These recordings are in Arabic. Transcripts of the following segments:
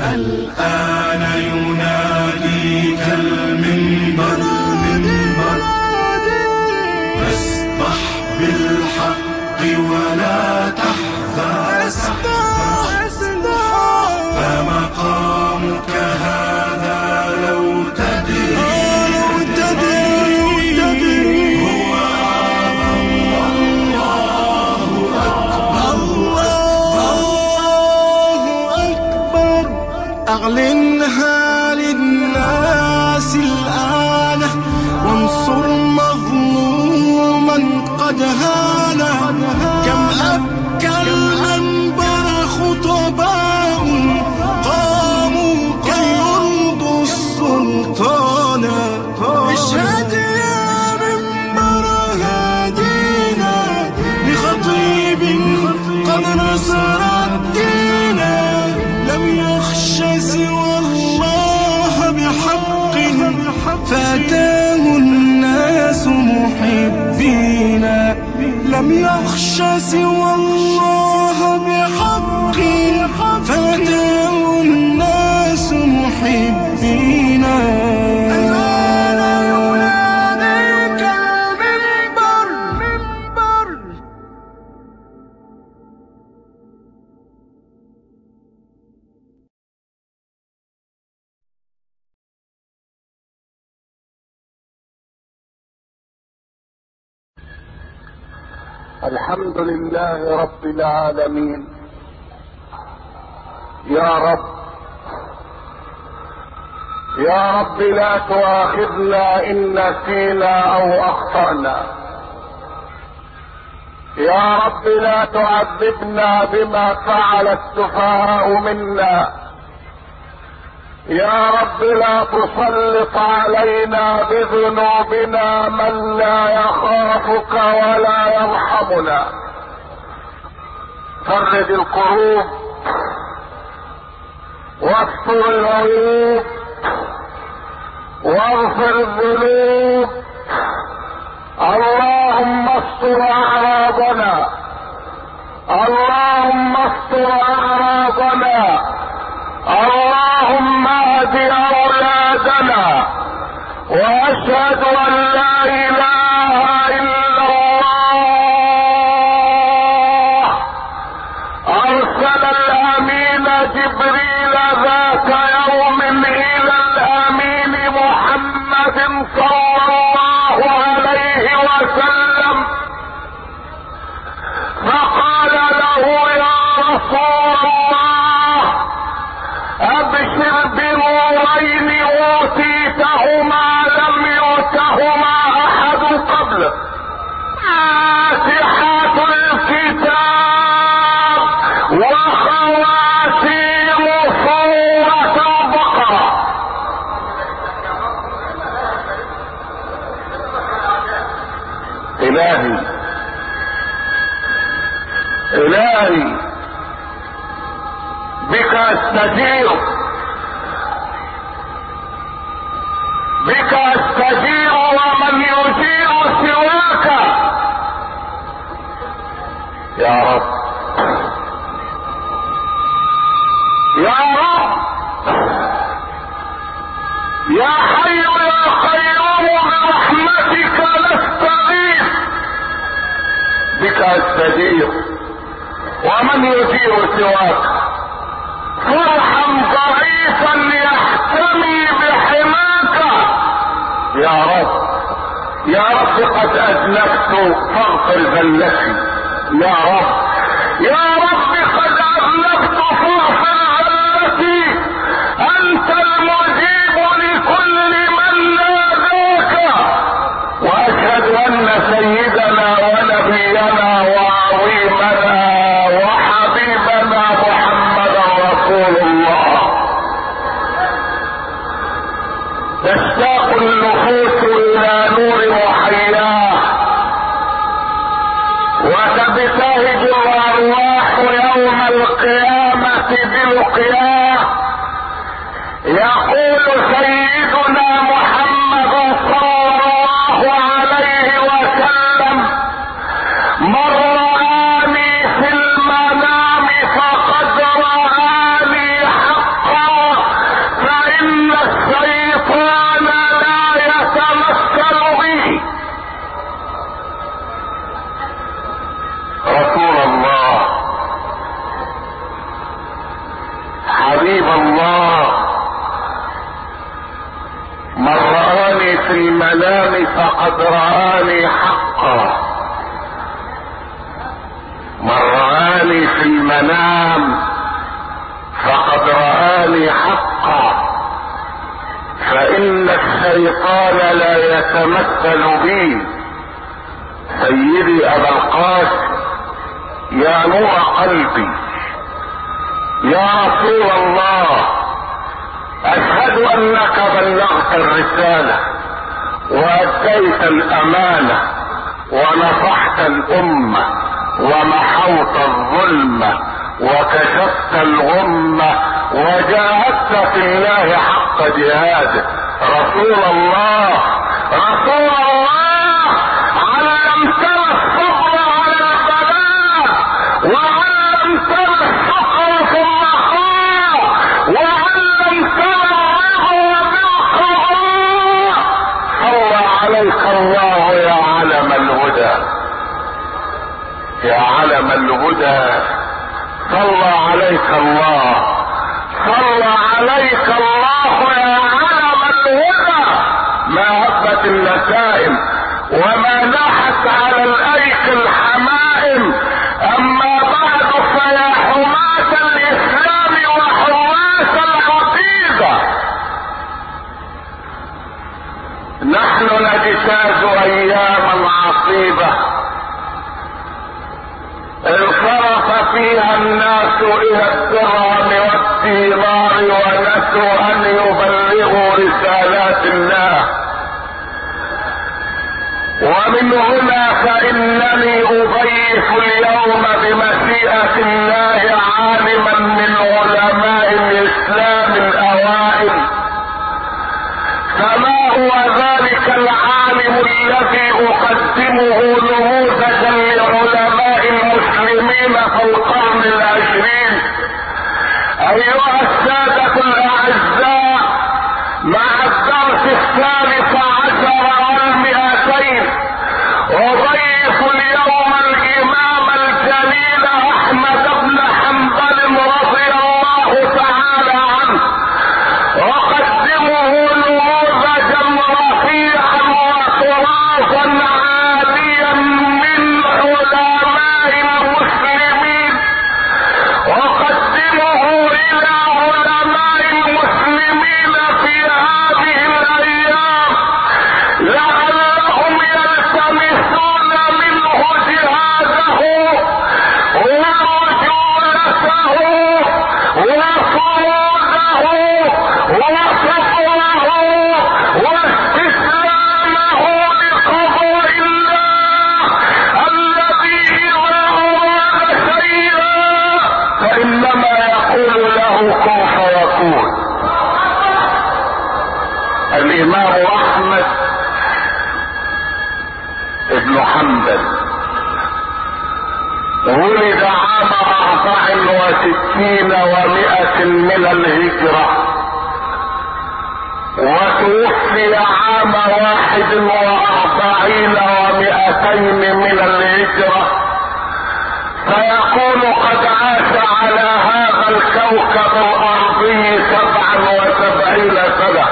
الآن يناديك المنبر فاصدح بالحق ولا تحزن فمقامك هذا لو تدري هو أعظم. الله أكبر. أعلنها للناس الآن وانصر مظلوما قد هان. كم أبكى المنبر خطباء قاموا كي يرضوا السلطان. اشهد يا منبر هادينا لخطيب قد نصر الدين. لم يخش سوى الله بحق فأتاه الناس محبين. لم يخش سوى الله بحق فأتاه الناس محبين. الآن يناديك المنبر. الحمد لله رب العالمين. يا رب لا تؤاخذنا إن نسينا أو أخطأنا. يا رب لا تعذبنا بما فعل السفهاء منا. يا رب لا تسلط علينا بذنوبنا من لا يخافك ولا يرحمنا. فرج الكروب واستر العيوب واغفر الذنوب. اللهم استر اعراضنا. اللهم استر اعراضنا. اللهم اهد اولادنا. واشهد ان لا اله الا الله. ارسل الامين جبريل ذات يوم الى الامين محمد صلى الله عليه وسلم فقال له يا رسول الله ابشر بنورين اوتيتهما لم يؤتهما احد قبلك. فاتحة الكتاب وخواتيم سورة البقرة. إلهي بك استجير ومن يجير سواك. يا رب يا حي يا قيوم برحمتك نستغيث. بك استجير ومن يجير سواك. فارحم ضعيفا يحتمي بحماك. يا رب قد اذنبت فاغفر ذلتي. يا رب قد اذنبت فاغفر ذلتي. انت المجيب لكل من ناداك. واشهد ان سيدنا ونبينا وعظيمنا وحبيبنا محمدا رسول الله. تشتاق النفوس الى نور محياه وتبتهج الارواح يوم القيامة بلقياه. يقول سيدنا محمد صلى الله عليه وسلم من رآني في المنام فقد رآني حقا. حبيب الله. من رآني في المنام فقد رآني حقا. من رآني في المنام فقد رآني حقا، فإن الشيطان لا يتمثل بي. سيدي أبا القاسم يا نور قلبي يا رسول الله، أشهد أنك بلغت الرسالة وأديت الأمانة ونصحت الأمة ومحوت الظلم وكشفت الغمة وجاهدت في الله حق جهاده. رسول الله رسول الله، علمتنا الصبر على البلاء، وعلمتنا الشكر في الرخاء، وعلمتنا الرضا بالقضاء. صلى عليك الله يا علم الهدى، يا علم الهدى. صلى عليك الله، صلى عليك الله يا علم الهدى. ما هبت النسائم وما لاحت على الايك الحمائم. اما بعد فيا حماة الاسلام وحراس العقيدة، نحن نجتاز اياما عصيبة انصرف فيها الناس الى الدرهم والدينار ونسوا ان يبلغوا رسالات الله. ومن هنا فانني اضيف اليوم بمشيئة الله عالما من علماء الاسلام الاوائل. فما هو ذلك العالم الذي اقدمه نموذجا لعلماء المسلمين في القرن العشرين؟ ايها السادة الاعزاء، مع الدرس 13 والمئتين اضيف اليوم الامام الجليل احمد بن حنبل رضي الله تعالى عنه، اقدمه نموذجا رفيعا وطرازا عاليا من علماء المسلمين، اقدمه الى علماء المسلمين في هذه الايام لعلهم يلتمسون منه جهاده ورجولته وصموده وصبره واستسلامه لقضاء الله الذي اذا اراد شيئا فانما يقول له كن فيكون. الامام احمد ابن حنبل ولد عام 64 و100 من الهجرة، وتوفي عام 41 و200 من الهجرة، فيكون قد عاش على هذا الكوكب الارضي 77 سنة.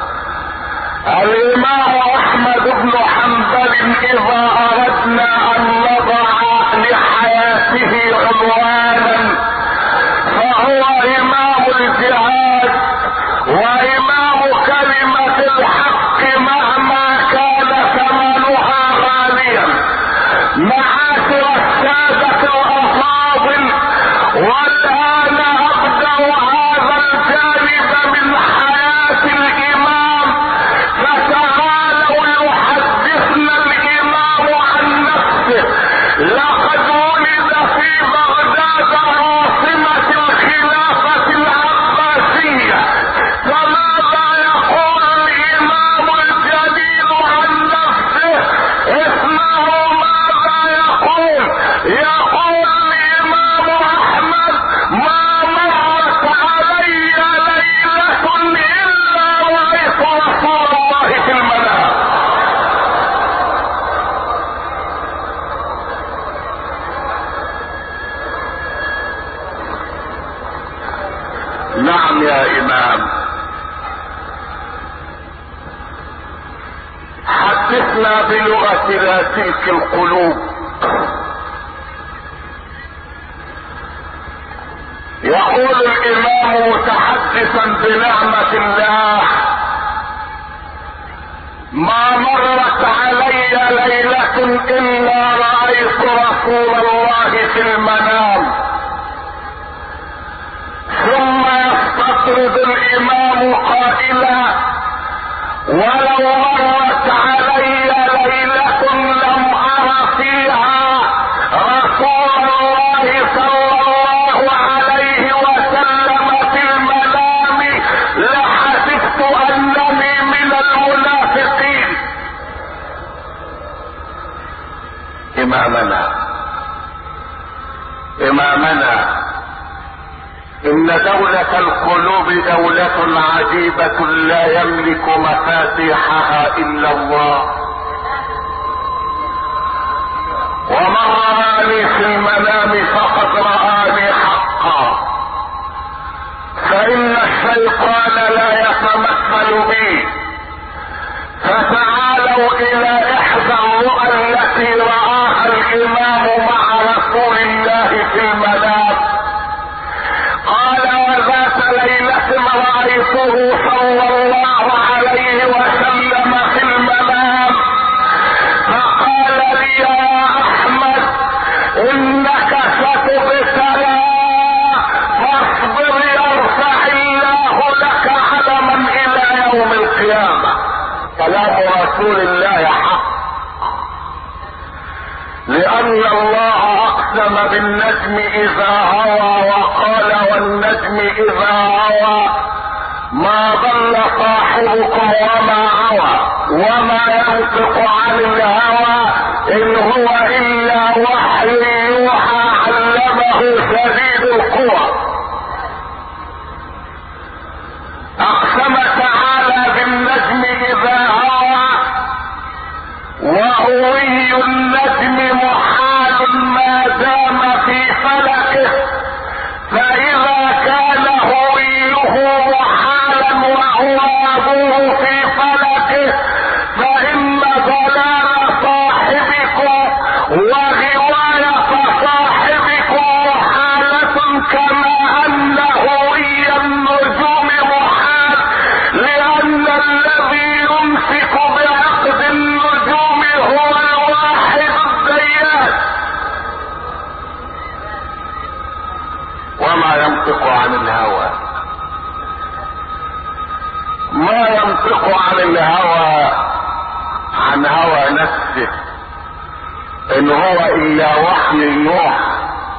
الامام احمد بن حنبل اذا اردنا ان نضع لحياته عنوانا فهو امام الجهاد وامام كلمة الحق مهما كان ثمنها غاليا. معاشر السادة الافاضل، والان ابدأ نعم يا امام. حدثنا بلغة تلك القلوب. يقول الامام متحدثا بنعمة الله: ما مرت علي ليلة الا رأيت رسول الله في المنام. ثم يستطرد الامام قائلا: ولو مرت علي ليلة لم ار فيها رسول الله صلى الله عليه وسلم في المنام لحسبت انني من المنافقين. امامنا ان دولة القلوب دولة عجيبة لا يملك مفاتيحها الا الله. ومن رآني في المنام فقد رآني حقا، فان الشيطان لا يتمثل بي. فتعالوا الى احدى الرؤى التي رآها الامام مع رسول الله في المنام. قال: وذات ليلة رأيته صلى الله عليه وسلم في المنام، فقال لي: يا احمد انك ستبتلى فاصبر يرفع الله لك علما الى يوم القيامة. كلام رسول الله حق، لأن الله أقسم بالنجم إذا هوى وقال: والنجم إذا هوى ما ضل صاحبكم وما غوى وما ينطق عن الهوى إن هو إلا وحي يوحى علمه شديد القوى. أقسم تعالى بالنجم إذا هوى، وهوي النجم محال ما دام في فلكه، فإذا كان هويه محالا وهو أبوه في فلكه فإن ضلال صاحبكم وغواية صاحبكم محالة، كما أن هوي النجوم محال، لأن الذي يمسك بعقد النجوم هو الواحد الديان. وما ينطق عن الهوى، ما ينطق عن الهوى عن هوى نفسه، ان هو الا وحي يوحى.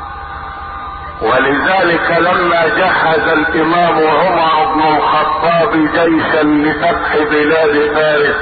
ولذلك لما جهز الامام عمر بن الخطاب جيشا لفتح بلاد فارس،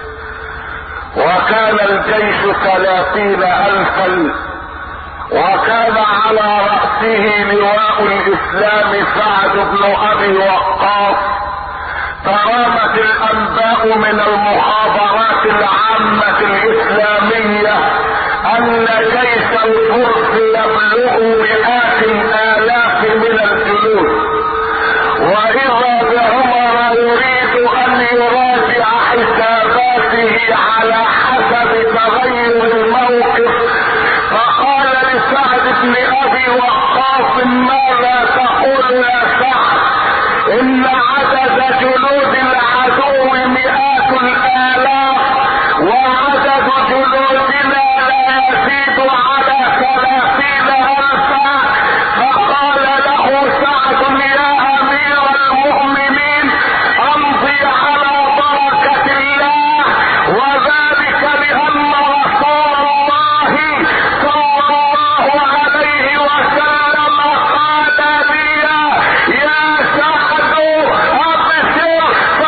وكان الجيش 30,000، وكان على رأسه لواء الاسلام سعد بن ابي وقاص، ترامت الانباء من المخابرات العامة الاسلامية ان جيش الفرس يبلغ مئات الالاف من الجنود، واذا بعمر يريد ان يراجع حساباته على حسب تغير الموقف، فقال لسعد بن ابي وقاص: ماذا تقول يا سعد؟ ان عدد جنود العدو مئات الالاف، وعدد جنودنا لا يزيد على 30,000. فقال له سعد: يا امير المؤمنين امضي على بركة الله، وذلك لان رسول الله صلى الله عليه وسلم قال لي: يا سعد ابشر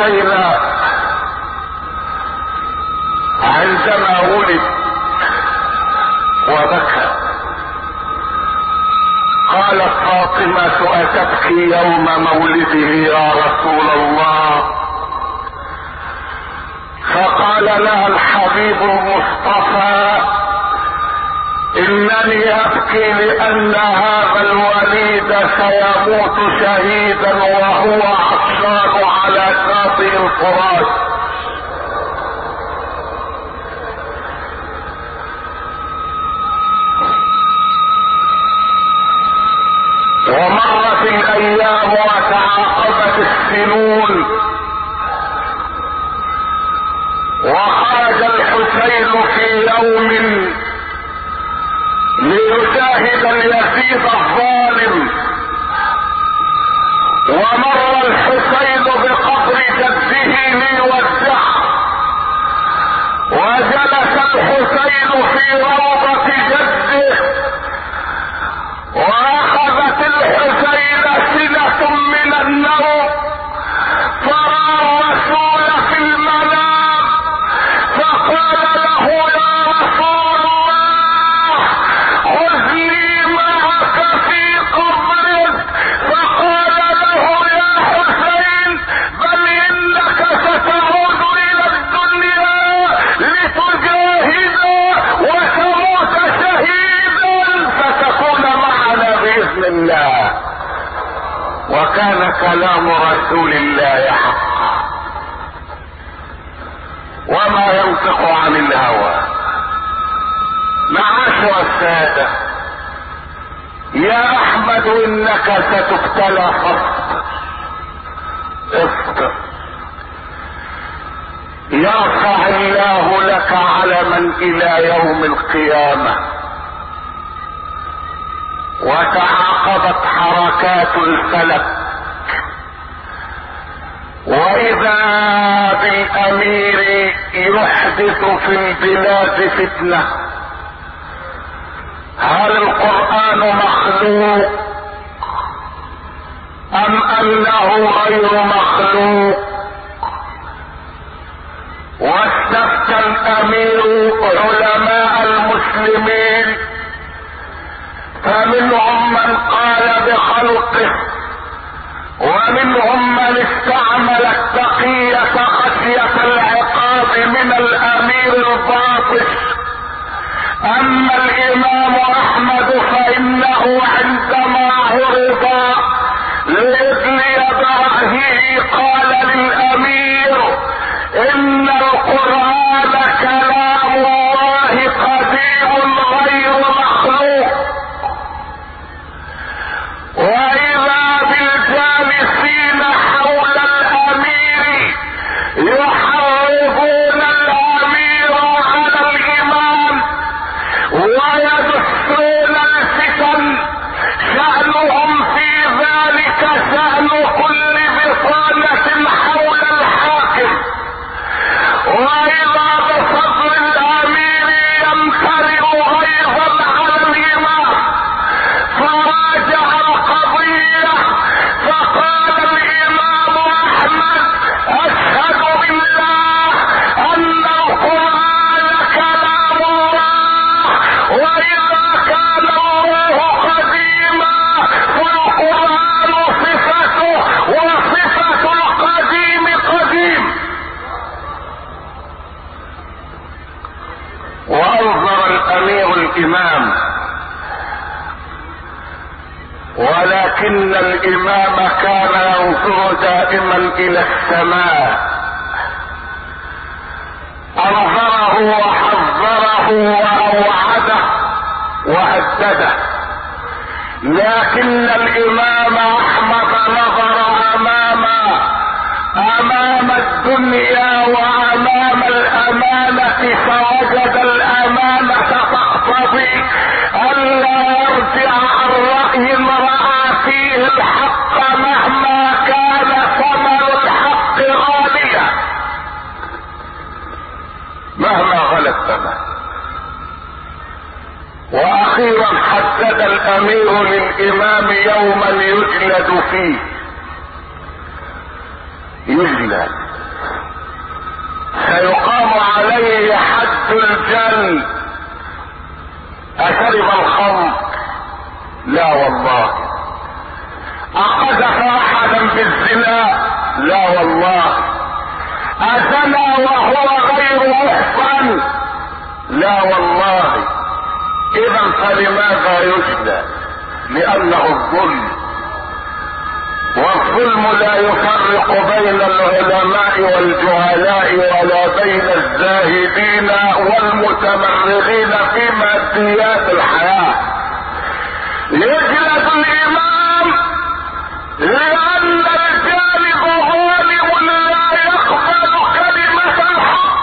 الحسين عندما ولد وبكى، قالت فاطمة أتبكي يوم مولده يا رسول الله؟ فقال لها الحبيب المصطفى إنني أبكي لأن هذا الوليد سيموت شهيدا وهو عطشان على شاطئ الفرات. ومرت الأيام وتعاقبت السنون، وخرج الحسين في يوم ليشاهد اليزيد الظالم، ومر الحسين بقبر جده ليودعه، وجلس الحسين في روضة جده، واخذت الحسين سنة من النوم، فرأى الرسول في المنام فقال له يا رسول الله خذني معك في قبرك، فقال له يا حسين بل انك ستعود الى الدنيا لتجاهد وتموت شهيدا فتكون معنا باذن الله. وكان كلام رسول الله حقا وما ينطق عن الهوى. معاشر السادة، يا احمد انك ستبتلى فاصبر، اصبر يرفع الله لك علما الى يوم القيامة. وتعاقبت حركات الفلك، واذا بالامير يحدث في البلاد فتنة. هل القرآن مخلوق ام انه غير مخلوق؟ واستفتى الامير علماء المسلمين، فمنهم من قال بخلقه، ومنهم من استعمل التقية خشية العقاب من الامير الباطش. اما الامام احمد فانه عندما عرض لابن برهه قال للامير ان القرآن كلام الله قديم غير مخلوق. واذا بالجالسين حول الامير يحرضون الامير على الامام ويدسون الفتن، شأنهم في ذلك شأن كل بطانة حول الحاكم. واذا بصدر الامير يمتلئ غيظا على الامام فراجع القضية، فقال الامام احمد اشهد بالله ان القرآن كلام الله، واذا كان الله قديما فالقرآن صفته وصفة القديم قديم. وانظر الامير الامام، ولكن الامام كان ينظر دائما الى السماء. انظره وحذره واوعده وهدده، لكن الامام احمد نظر امام الدنيا وامام الامانة، فوجد الامانة تقتضي الا يرجع عن رأي رأى فيه الحق مهما كان ثمن الحق غاليا، مهما غلى الثمن. واخيرا حدد الامير للامام يوما يجلد فيه، يجلد سيقام عليه حد الجلد. أشرب الخمر؟ لا والله. أقذف أحدا بالزنا؟ لا والله. أزنى وهو غير محصن؟ لا والله. إذا فلماذا يجلى؟ لأنه الظلم، والظلم لا يفرق بين العلماء والجهلاء ولا بين الزاهدين والمتمرغين في ماديات الحياة. يجلد الإمام لأن الجانب ظالم لا يقبل كلمة الحق،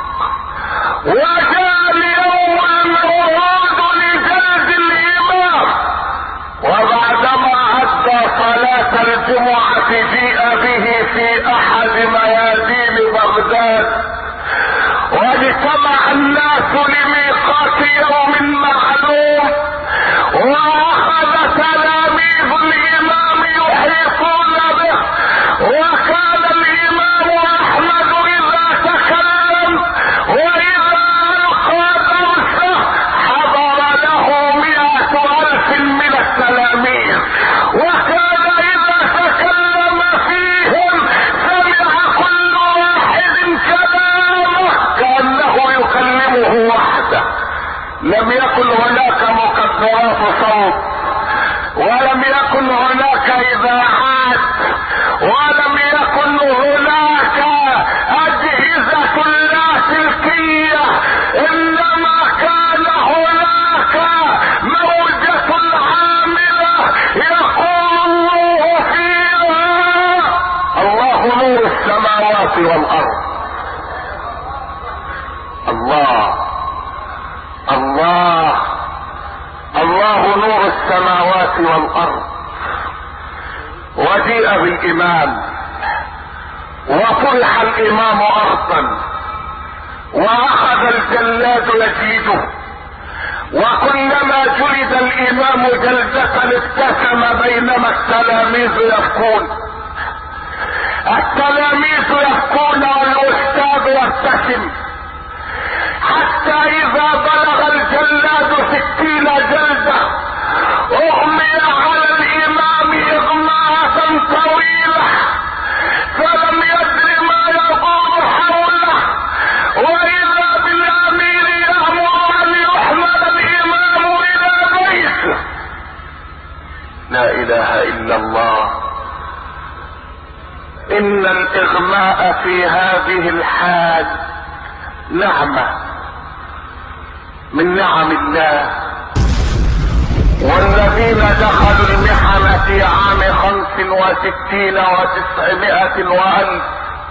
وجاء اليوم الموعود لجلد الإمام، وبعدما أدى صلاة الجمعة جيء به في أحد ميادين بغداد، واجتمع الناس لميقات يوم معلوم، وأخذ تلاميذ الإمام يحيطون به، وكان الإمام أحمد إذا تكلم وإذا ألقى درسه حضر له 100,000 من التلاميذ، وكان إذا تكلم فيهم سمع كل واحد كلامه كأنه يكلمه وحده. لم يكن هناك مكبرات صوت، ولم يكن هناك إذاعات، ولم يكن هناك أجهزة لاسلكية، إنما كان هناك موجة عاملة يقول الله فيها: الله نور السماوات والأرض. الله نور السماوات والأرض. وجيء بالإمام وطرح الإمام أرضا، وأخذ الجلاد يجلده، وكلما جلد الإمام جلدة ابتسم بينما التلاميذ يبكون. التلاميذ يبكون والأستاذ يبتسم، حتى إذا بلغ الجلاد 60 جلدة أغمي على الإمام إغماءة طويلة، فلم يدر ما يدور حوله، وإذا بالأمير يأمر أن يحمل الإمام إلى بيته. لا إله إلا الله. إن الإغماء في هذه الحال نعمة من نعم الله. والذين دخلوا المحن في عام 65 و900 وألف،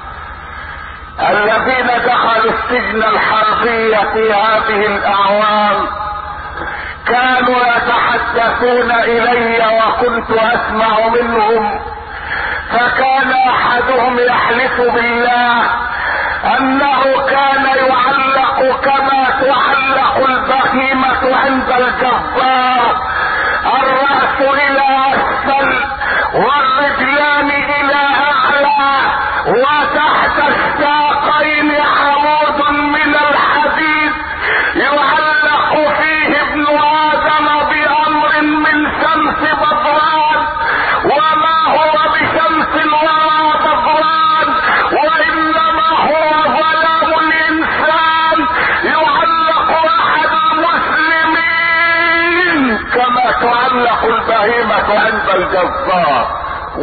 الذين دخلوا السجن الحربي في هذه الأعوام كانوا يتحدثون إلي وكنت أسمع منهم، فكان أحدهم يحلف بالله أنه كان يعلق كما تعلق البهيمة عند الجبار، الرأس إلى أسفل والرجلان إلى أعلى، وتحت الساقين عمود من الحديد يعلق فيه ابن آدم بأمر من شمس بدران، وما هو بشمس ولا بدران، وإنما هو ظلام الإنسان. يعلق أحد المسلمين كما تعلق البهيمة عند الجزار،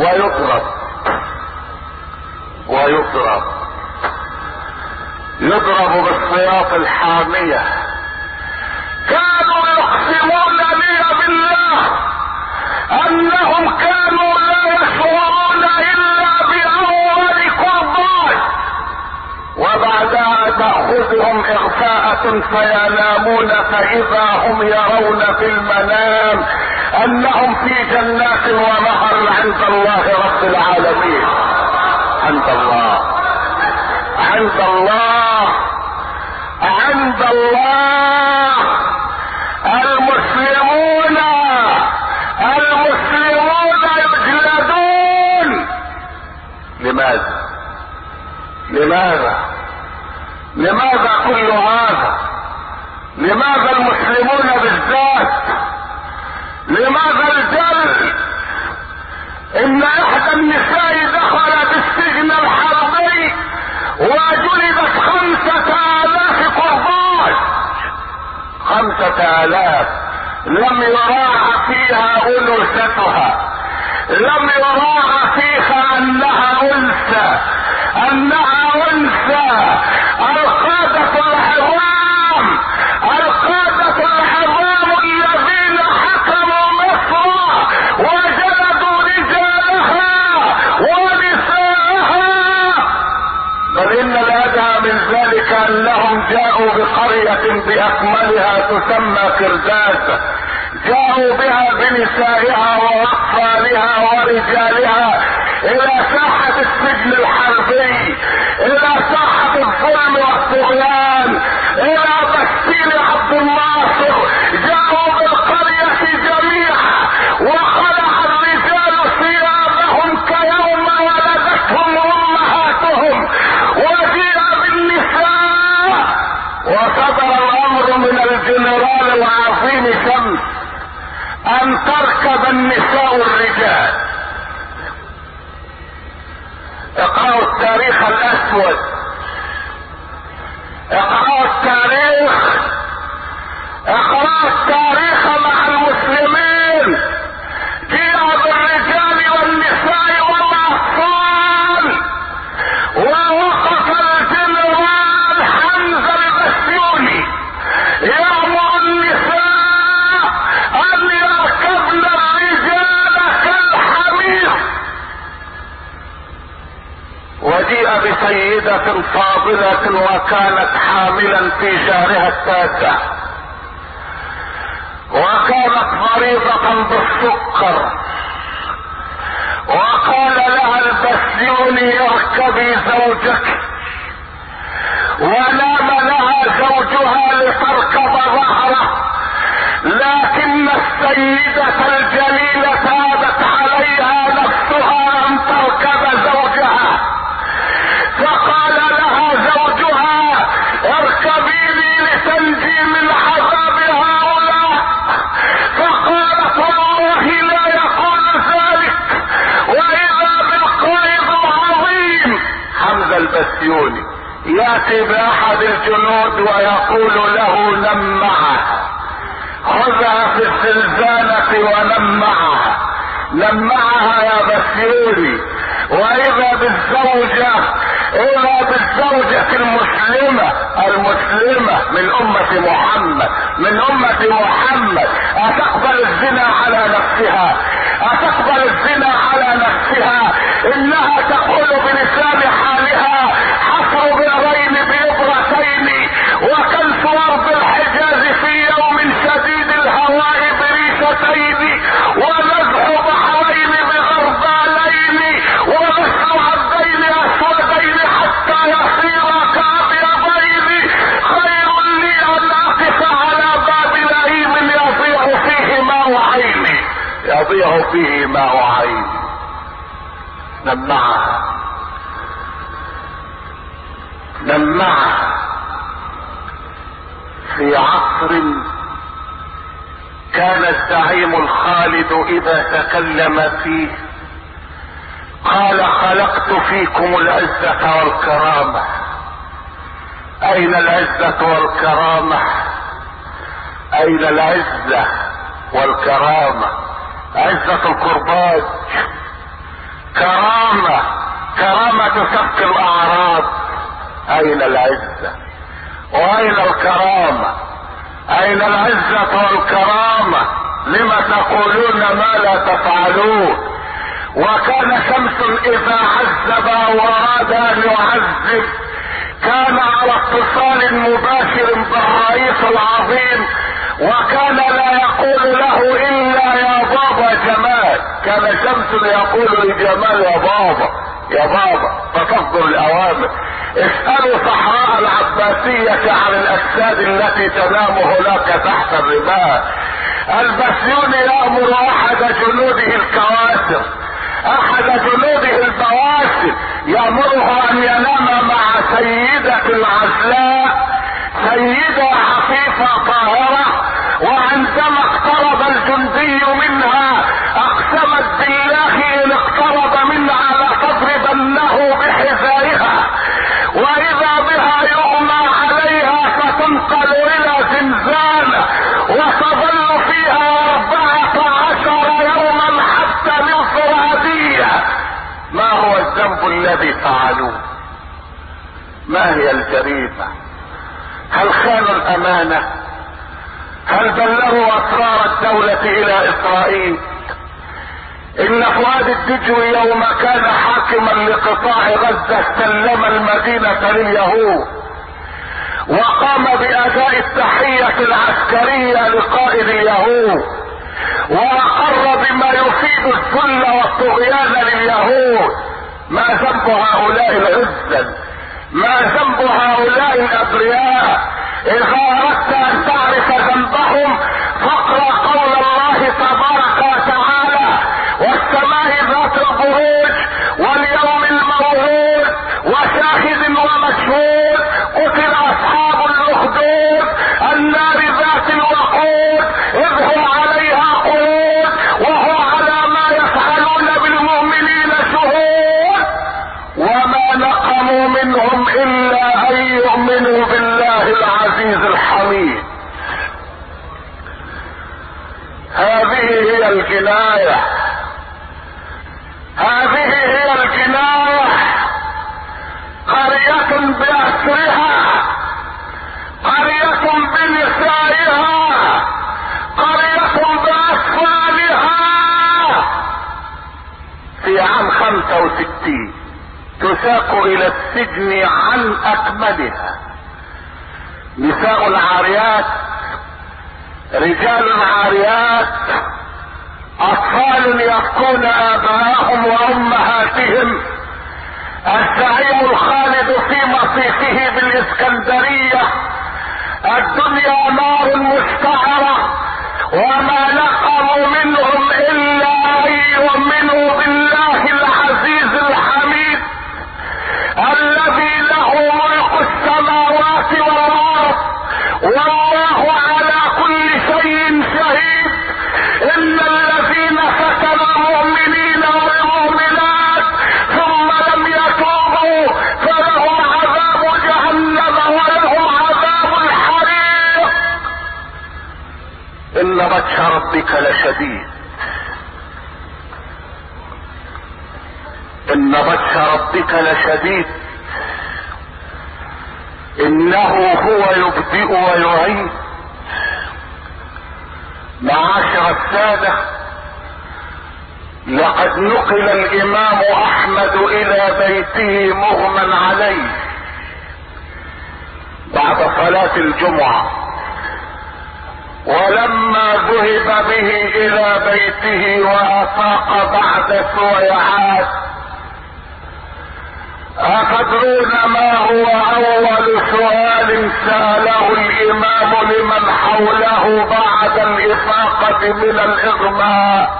يضرب بالسياط الحامية. كانوا يقسمون لي بالله أنهم كانوا لا يشعرون إلا بأول قربان، وبعدها تأخذهم إغفاءة فينامون، فإذا هم يرون في المنام أنهم في جنات ونهر عند الله رب العالمين. عند الله المسلمون يجلدون. لماذا؟ لماذا كل هذا؟ لماذا المسلمون بالذات؟ لماذا الجلد؟ ان احدى النساء دخلت السجن الحربي وجلدت 5000 قرباج، 5000. لم يراعى فيها انوثتها، لم يراعى فيها انها انثى، انها انثى. القادة العظام، القادة العظام الذين حكموا مصر وجلدوا رجالها ونساءها. بل ان الادهى من ذلك انهم جاءوا بقرية باكملها تسمى كرداس، جاءوا بها بنسائها واطفالها ورجالها الى ساحة السجن الحربي، الى ساحة الظلم والطغيان، الى بستين عبد الناصر. جاءوا بالقرية جميعا وخلع الرجال ثيابهم كيوم ولدتهم امهاتهم، وجيء بالنساء. وصدر الامر من الجنرال العظيم شمس ان تركب النساء الرجال. اقرأوا التاريخ الاسود، اقرأوا التاريخ، اقرأوا التاريخ مع المسلمين. جيء بالرجال والنساء والاطفال، ووقف الجنرال حمزة البسيوني يأمر النساء ان يركبن الرجال كالحمير. وجيء بسيدة فاضلة وكانت حاملا في شهرها التاسع، وكانت مريضة بالسكر، وقال لها البسيوني اركبي زوجك، ونام لها زوجها لتركب ظهره. لكن السيدة الجليلة ثابت عليها نفسها ان تركب زوجها، فقال لها زوجها اركبي لي لتنجي من عذاب هؤلاء. فقالت والله لا يقول ذلك، واذا بالقائد العظيم حمزة البسيوني ياتي باحد الجنود ويقول له نم معها، خذها في الزنزانة ونم معها، نم معها يا بسيوني. واذا بالزوجة، اذا بالزوجة المسلمة، المسلمة من امة محمد، من امة محمد. اتقبل الزنا على نفسها، اتقبل الزنا على نفسها. انها تقول بلسان حالها حفر بئرين بإبرتين، وكلف ارض الحجاز في يوم شديد الهواء بريشتين، ونزع بحرين بغربالين، ومثل عبدين اسودين حتى يصيرا كابيضين. خير لي ان اقف على باب لئيم يضيع فيه ماء عيني، يضيع فيه ماء عيني. نمعها، نمعها في عصر كان الزعيم الخالد اذا تكلم فيه قال خلقت فيكم العزة والكرامة. اين العزة والكرامة؟ اين العزة والكرامة؟ عزة القرباج، كرامة، كرامة سفك الاعراض. اين العزة واين الكرامة؟ اين العزة والكرامة؟ لما تقولون ما لا تفعلون؟ وكان شمس اذا عذب واراد ان يعذب كان على اتصال مباشر بالرئيس العظيم، وكان لا يقول له الا يا بابا جمال. كان شمس يقول لجمال يا بابا يا بابا، فتصدر الاوامر. اسألوا صحراء العباسية عن الاجساد التي تنام هناك تحت الرمال. البسيوني يأمر احد جنوده الكواسر، احد جنوده البواسل، يأمره ان ينام مع سيدة عزلاء، سيدة عفيفة طاهرة، وعندما اقترب الجندي منها اقسمت بالله ان اقترب منها لتضربنه بحذائها، واذا بها يغمى عليها فتنقل الى زنزانة وتظل فيها 14 يوما حتى الانفرادية. ما هو الذنب الذي فعلوه؟ ما هي الجريمة؟ هل خانوا الامانة؟ هل بلغوا اسرار الدولة الى اسرائيل؟ ان فؤاد الدجوي يوم كان حاكما لقطاع غزة سلم المدينة لليهود، وقام باداء التحية العسكرية لقائد اليهود، واقر بما يفيد الذل والطغيان لليهود. ما ذنب هؤلاء العزل؟ ما ذنب هؤلاء الابرياء؟ اذا اردت ان تعرف ذنبهم فاقرأ قول الله تبارك وتعالى: والسماء ذات البروج واليوم الموعود وشاهد ومشهود قتل اصحاب الاخدود النار ذات الوقود اذ هم عليها قعود وهم على ما يفعلون بالمؤمنين شهود وما نقموا منهم الا ان يؤمنوا بالله العزيز الحميد. هذه هي الجناية، هذه هي الجناية. قرية بأسرها، قرية بنسائها، قرية بأطفالها. في عام 65 تساق الى السجن عن اكملها نساء عاريات، رجال عاريات، اطفال يبكون اباءهم وامهاتهم. الزعيم الخالد في مصيفه بالاسكندرية: الدنيا نار مستعرة وما نقموا منهم الا ان يؤمنوا بالله العزيز الحميد الذي له ملك السماوات والارض والله على كل شيء شهيد. ان الذين فتنوا المؤمنين والمؤمنات ثم لم يتوبوا فلهم عذاب جهنم ولهم عذاب الحريق. ان بطش ربك لشديد، ان بطش ربك لشديد، انه هو يبدئ ويعيد. معاشر السادة، لقد نقل الامام احمد الى بيته مغمى عليه بعد صلاة الجمعة، ولما ذهب به الى بيته وافاق بعد سويعات، أتدرون ما هو أول سؤال سأله الإمام لمن حوله بعد الإفاقة من الإغماء؟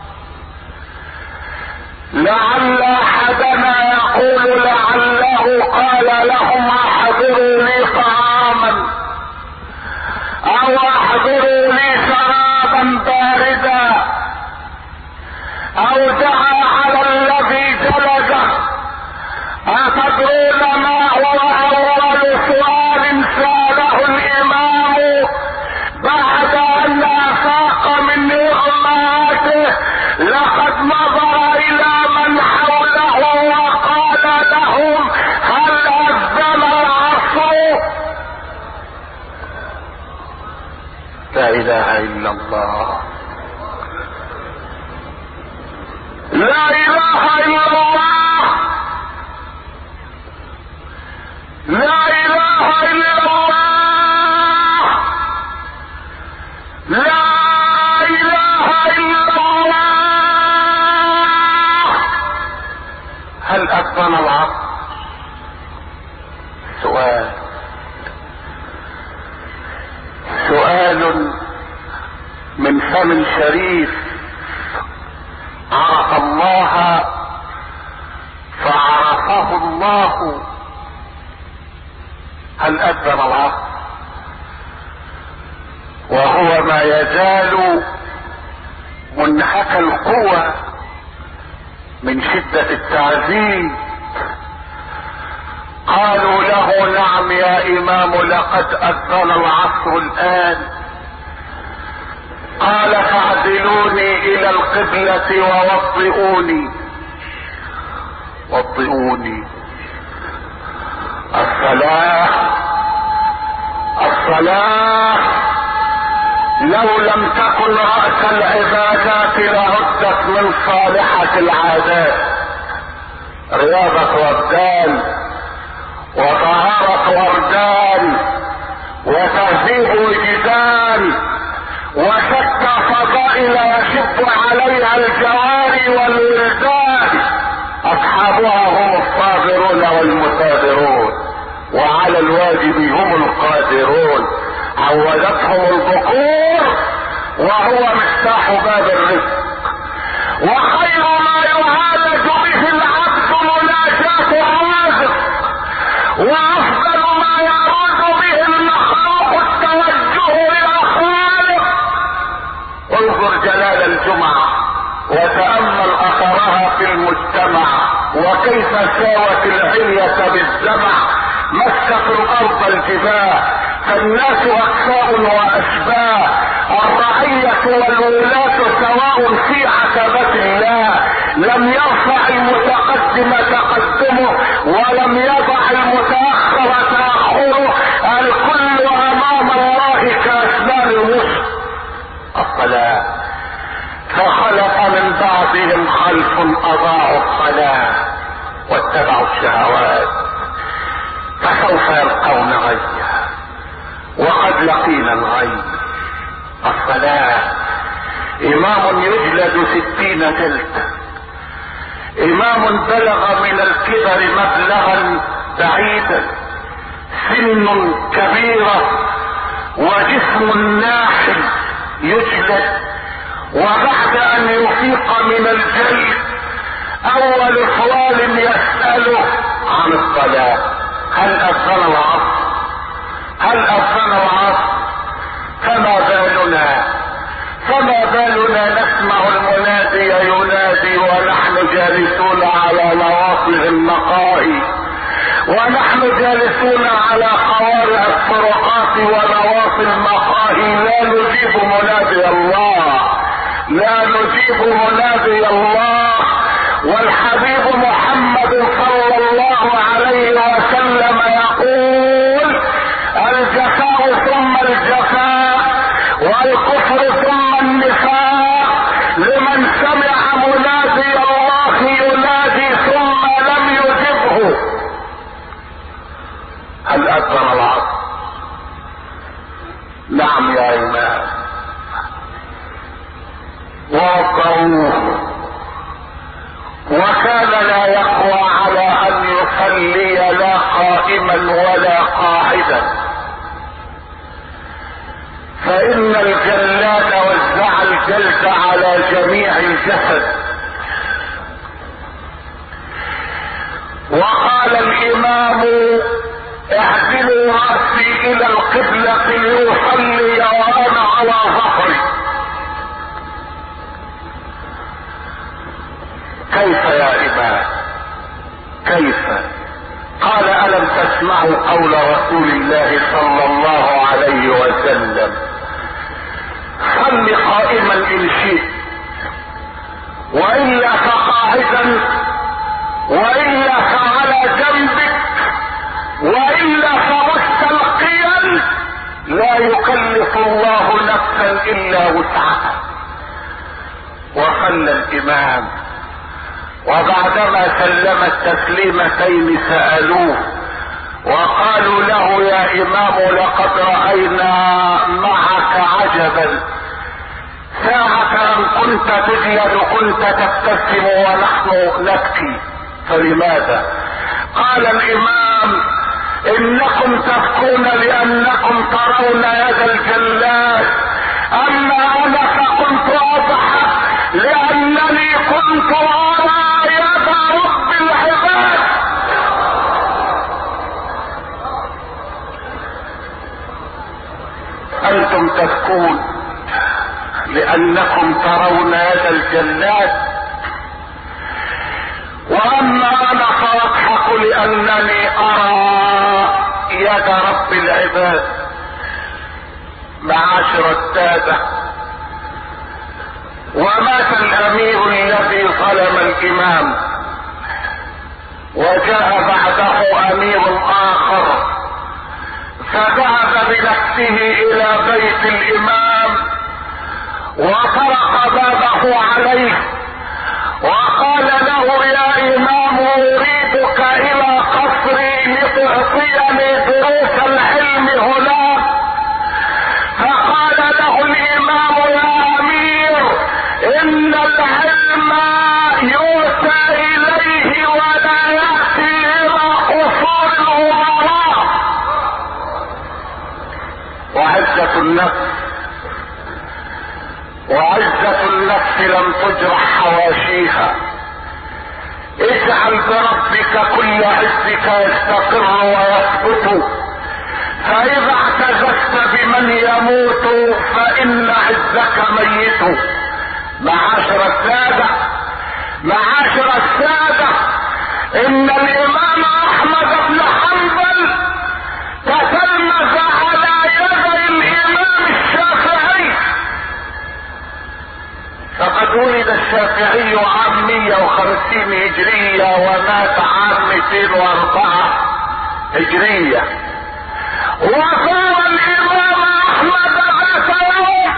لعل أحدنا يقول لعله قال لهم: أحضروا لي طعاما أو أحضروا لي شرابا باردا، أو دعا على الذي جلده. أتدرون ما هو أول سؤال سأله الإمام بعد أن أفاق من إغماءاته؟ لقد نظر إلى من حوله وقال لهم: هل أذن العصر؟ لا إله إلا الله، لا إله إلا الله، لا اله الا الله، لا اله الا الله. هل اذن العصر؟ سؤال من فم شريف عرف الله فعرفه خلقه الله. هل أذن العصر وهو ما يزال منهك القوى من شدة التعذيب؟ قالوا له نعم يا إمام لقد أذن العصر الآن. قال فاعدلوني إلى القبلة ووضئوني. وضئوني الصلاة. الصلاة لو لم تكن رأس العبادات لعدت من صالحة العادات. رياضة أبدان وطهارة أردان وتهذيب وجدان وشتى فضائل يشب عليها الجواري والولدان. أصحابها هم الصابرون والمثابرون وعلى الواجب هم القادرون. عودتهم الذكور وهو مفتاح باب الرزق. وخير ما يعالج به العبد مناجاة الرازق. وافضل ما يعود به المخلوق التوجه الى الخالق. انظر جلال الجمعة وتأمل اثرها في المجتمع وكيف ساوت العلية بالزمع. مست الارض الجباه فالناس اكفاء واشباه. الرعية والولاة سواء في عتبة الله. لم يرفع المتقدم تقدمه ولم يضع المتأخر تأخره. الكل امام الله كاسنان الوسط. الصلاة. فخلق من بعضهم خلف اضاعوا الصلاة واتبعوا الشهوات فسوف يلقون غيا وقد لقينا الغي. الصلاة. امام يجلد 60 جلدة. امام بلغ من الكبر مبلغا بعيدا. سن كبيرة وجسم ناحل يجلد. وبعد ان يفيق من الجلد اول سؤال يسأله عن الصلاة. هل اذن العصر؟ هل اذن العصر؟ فما بالنا نسمع المنادي ينادي ونحن جالسون على نواصي المقاهي ونحن جالسون على قوارع الطرقات ونواصي المقاهي. لا نجيب منادي الله. لا نجيب منادي الله. والحبيب محمد صلى الله عليه وسلم يقول الجفاء ثم الجفاء والكفر ثم النفاق لمن سمع منادي الله ينادي ثم لم يجبه. هل أذن العصر؟ نعم يا إمام. وضعوه وكان لا يقوى على ان يصلي لا قائما ولا قاعدا. فان الجلاد وزع الجلد على جميع الجسد. وقال الامام اعدلوا راسي الى القبلة ليصلي وانا على ظهري. كيف يا إمام؟ كيف؟ قال ألم تسمعوا قول رسول الله صلى الله عليه وسلم صل قائما إن شئت وإلا فقاعدا وإلا فعلى جنبك وإلا فمستلقيا. لا يكلف الله نفسا إلا وسعها. وصلى الإمام وبعدما سلم التسليمتين سألوه وقالوا له يا إمام لقد رأينا معك عجبا. ساعة أن كنت تجلد كنت تبتسم ونحن نبكي. فلماذا؟ قال الإمام إنكم تبكون لأنكم ترون يد الجلاد. أما أنا فكنت أضحك لأنني كنت أرى يد رب العباد تبكون لانكم ترون يد الجنات، واما انا فاضحك لانني ارى يد رب العباد. معاشر السادة، ومات الامير الذي ظلم الامام، وجاء بعده امير اخر، فذهب بنفسه الى بيت الامام وطرق بابه عليه وقال له: يا امام، اريدك الى قصري لتعطيني دروس العلم هناك. فقال له الامام: يا امير، ان العلم يؤتى اليه ولا ياتي الى قصور الامراء. وعزة النفس لم تجرح حواشيها. اجعل بربك كل عزك يستقر ويثبت، فاذا اعتززت بمن يموت فان عزك ميت. معاشر السادة، ان الامام احمد بن حنبل تتلمذ على يدي الامام الشافعي، فقد ولد الشافعي عام 150 هجرية ومات عام 204 هجرية، وزار الامام احمد ذات يوم،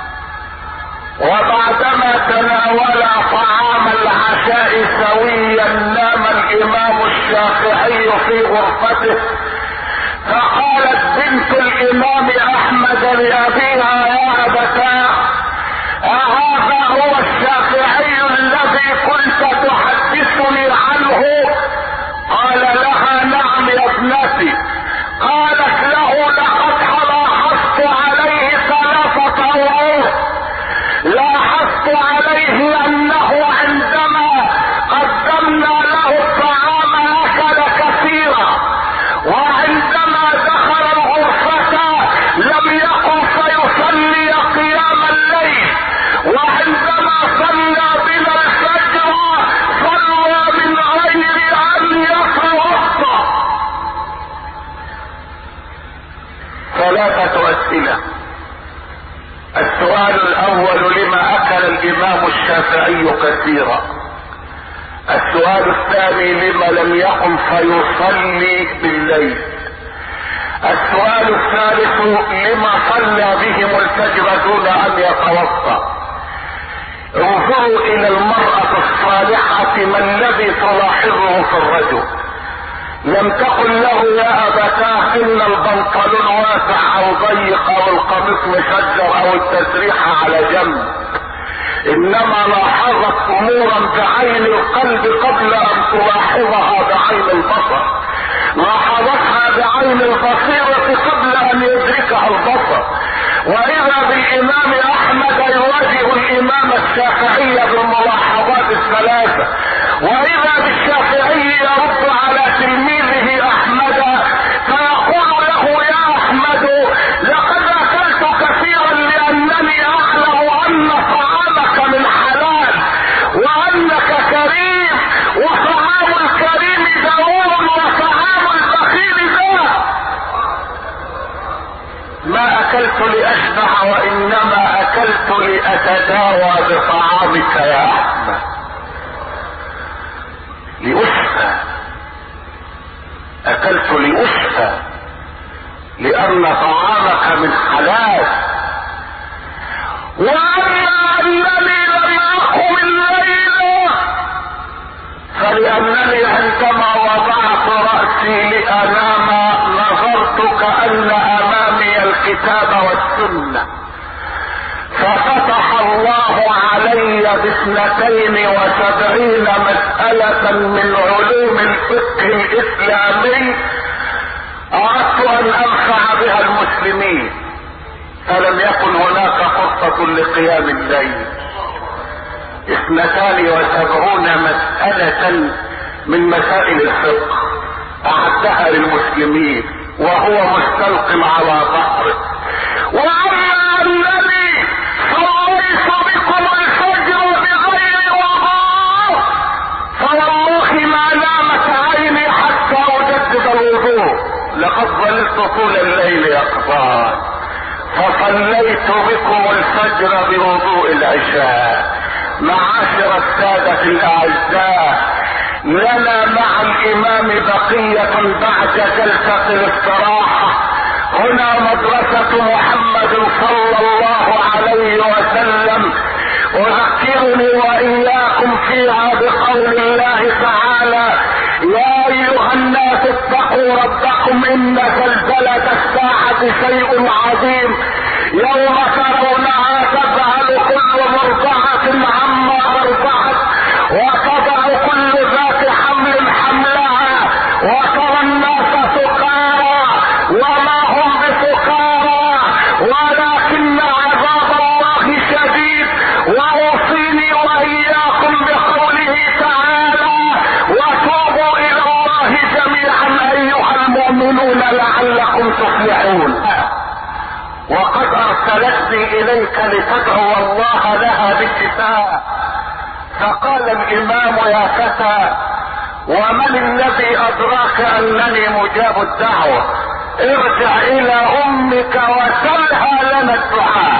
وبعدما تناولا طعام العشاء سويا نام الامام الشافعي في غرفته، فقالت بنت الامام احمد لابيها: يا ابتاه، أهذا هو الشافعي الذي كنت تحدثني عنه؟ قال لها: نعم يا ابنتي. قالت له: لقد لاحظت عليه 3 امور. لاحظت عليه انه عندما قدمنا له الطعام اكل كثيرا، وعندما دخل الغرفة لم يقم فيصلي قيام الليل، وعندما صلى بنا الفجر صلى من غير ان يتوضا. 3 اسئلة. السؤال الاول: لما اكل الامام الشافعي كثيرا؟ السؤال الثاني: لما لم يقم فيصلي بالليل؟ السؤال الثالث: لما صلى بهم الفجر دون ان يتوضا؟ انظروا الى المرأة الصالحة ما الذي تلاحظه في الرجل. لم تقل له: يا ابتاه ان البنطلون واسع او ضيق او القميص مشجر او التسريحة على جنب، انما لاحظت امورا بعين القلب قبل ان تلاحظها بعين البصر. لاحظتها بعين البصيرة قبل ان يدركها البصر. واذا بالامام احمد يواجه الامام الشافعي بالملاحظات ال3، واذا بالشافعي يرد على تلميذه احمد فيقول له: يا احمد، لقد اكلت كثيرا لانني اعلم ان طعامك من حلال وانك كريم، وطعام الكريم دواء وطعام البخيل داء. ما اكلت لاشبع وانما اكلت لاتداوى بطعامك يا احمد، لأشفى. اكلت لأشفى لان طعامك من حلال. واما انني لم اقم الليل فلانني عندما وضعت رأسي لانام نظرت كأن امامي الكتاب والسنة، ففتح الله علي ب72 مسألة من علوم الفقه الاسلامي اردت ان انفع بها المسلمين، فلم يكن هناك فرصة لقيام الليل. 72 مسألة من مسائل الفقه اعدها للمسلمين وهو مستلق على ظهره. واما طول الليل يقظان، فصليت بكم الفجر بوضوء العشاء. معاشر السادة الاعزاء، لنا مع الامام بقية بعد جلسة الاستراحة. هنا مدرسة محمد صلى الله عليه وسلم، اذكرني واياكم فيها بقول الله تعالى: يا ايها الناس اتقوا ربكم ان زلزلة الساعة شيء عظيم، يوم ترونها تذهل كل مرضعة عما ارضعت وتضع كل ذات حمل حملها وترى الناس سكارى وما هم بسكارى ولكن عذاب الله شديد. واوصيني واياكم بقوله تعالى: وتوبوا الى الله جميعا ايها المؤمنون لعلكم تفلحون. وقد ارسلتني اليك لتدعو الله لها بالشفاء. فقال الامام: يا فتى، ومن الذي ادراك انني مجاب الدعوة؟ ارجع الى امك وسلها لنا الدعاء.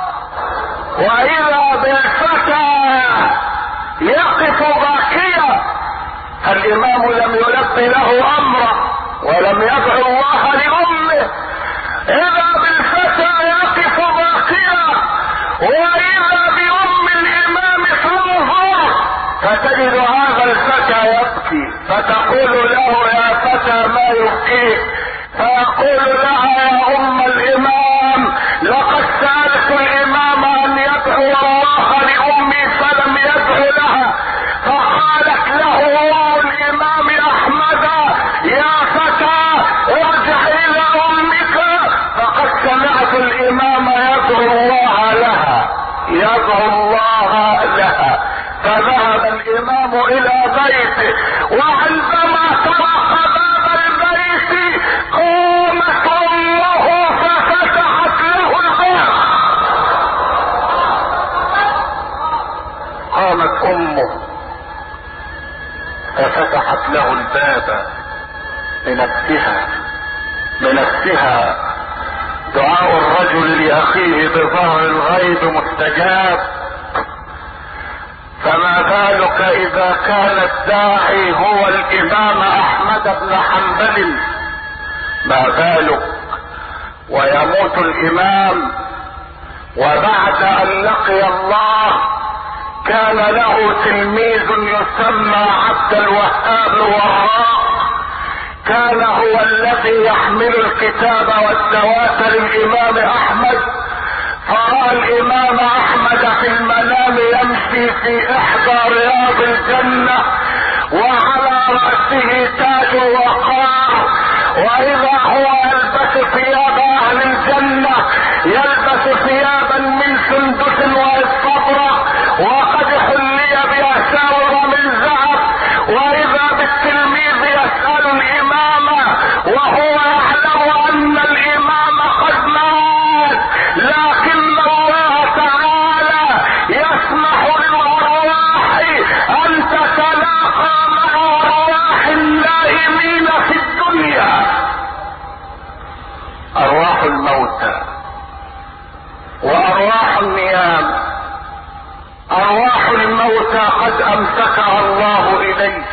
واذا بالفتى يقف باكيا، فالامام لم يلبي له امره ولم يدعو الله لامه. اذا بالفتى يقف باكيا واذا بام الامام تنظر فتجد هذا الفتى يبكي، فتقول له: يا فتى ما يبكيك؟ فيقول لها: يا ام الامام، لقد سألت الامام ان يدعو الله لامي فلم يدعو لها. فقالت له ام الامام احمد: يا فتى ارجع الى امك، فقد سمعت الامام يدعو الله لها يدعو الله لها. فذهب الامام الى بيته، وعندما طرق باب البيت قامت امه ففتحت له الباب. قامت امه ففتحت له الباب بنفسها. دعاء الرجل لاخيه بظهر الغيب مستجاب، فما بالك اذا كان الداعي هو الامام احمد بن حنبل؟ ما بالك ويموت الامام وبعد ان لقي الله كان له تلميذ يسمى عبد الوهاب الوراق، كان هو الذي يحمل الكتاب والدواة للامام احمد. فرأى الامام احمد في المنام يمشي في احدى رياض الجنة وعلى رأسه تاج وقار، واذا هو يلبس ثياب اهل الجنة، يلبس ثيابا من سندس واستبرق وقد حلي بأساور من ذهب. واذا بالتلميذ يسأل الامام وهو يعلم ان الامام قد مات، لكن الله تعالى يسمح للارواح ان تتلاقى مع ارواح النائمين في الدنيا. ارواح الموتى وارواح النيام. ارواح الموتى قد امسكها الله اليه،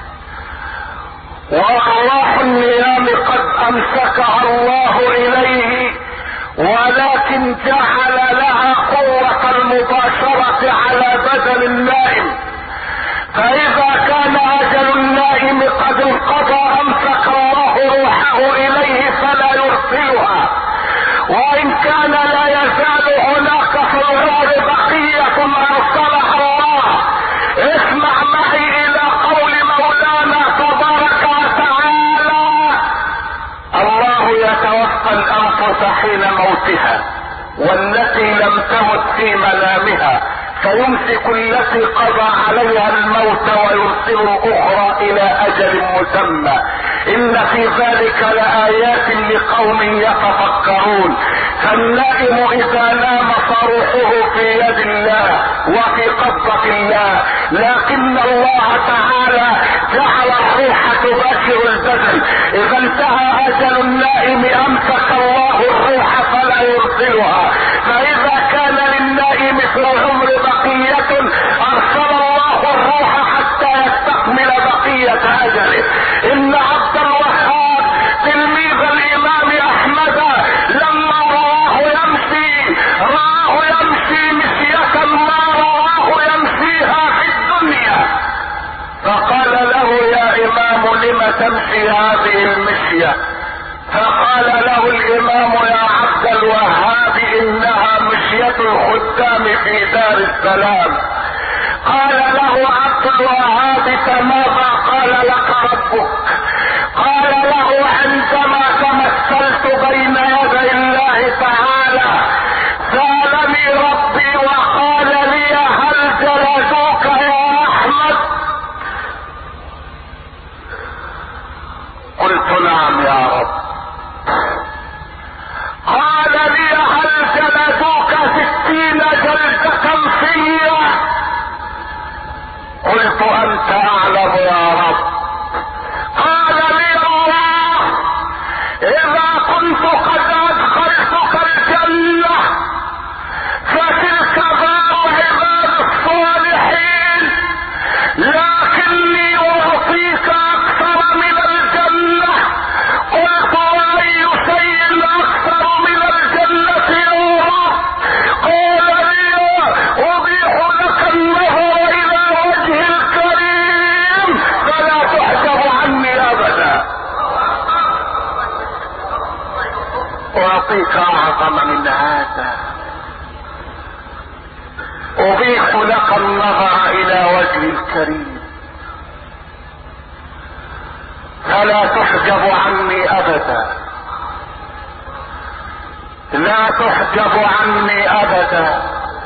وارواح النيام قد امسكها الله اليه، ولكن جعل لها قوة المباشرة على بدن النائم. فاذا كان اجل النائم قد انقضى امسك الله روحه اليه فلا يرسلها، وان كان لا يزال هناك في الغار بقية ارسلها الله. اسمع معي الى قول مولانا تبارك وتعالى: الله يتوفى الانفس حين موتها والتي لم تمت في منامها، فيمسك التي قضى عليها الموت ويرسل الاخرى الى اجل مسمى. ان في ذلك لآيات لقوم يتفكرون. فالنائم اذا نام فروحه في يد الله وفي قبضة الله، لكن الله تعالى جعل الروح تباشر البدن. اذا انتهى اجل النائم امسك الله الروح فلا يرسلها، فاذا كان للنائم في العمر بقية ارسل الله الروح حتى يستكمل بقية اجله. ان عبد الوهاب تلميذ الامام احمد لما رآه يمشي مشية ما رآه يمشيها في الدنيا، فقال له يا امام لم تمشي هذه المشية؟ فقال له الامام يا عبد الوهاب انها مشية الخدام في دار السلام. قال له عبد الوهاب فماذا قال لك ربك؟ قال له عندما تمثلت بين يدي الله تعالى سألني ربي وقال لي هل جلدوك يا احمد؟ قلت نعم يا رب. قال لي هل جلدوك 60 جلدة فيا؟ قلت انت اعلم يا رب. قال لي الله اذا كنت قد ادخلتك الجنة فتلك دار عباد الصالحين، لكني اعطيك اكثر من الجنة. قلت واي شيء اكثر من الجنة يا رب؟ قال لي ابيح لك النظر الى وجه الكريم فلا تحجب عني ابدا، اعطيك اعظم من هذا، ابيح لك النظر الى وجه الكريم فلا تحجب عني ابدا، لا تحجب عني ابدا.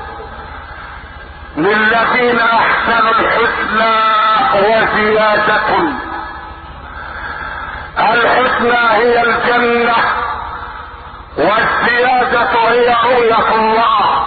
للذين احسنوا الحسنى وزيادة. الحسنى هي الجنة والزيادة هي رؤية الله.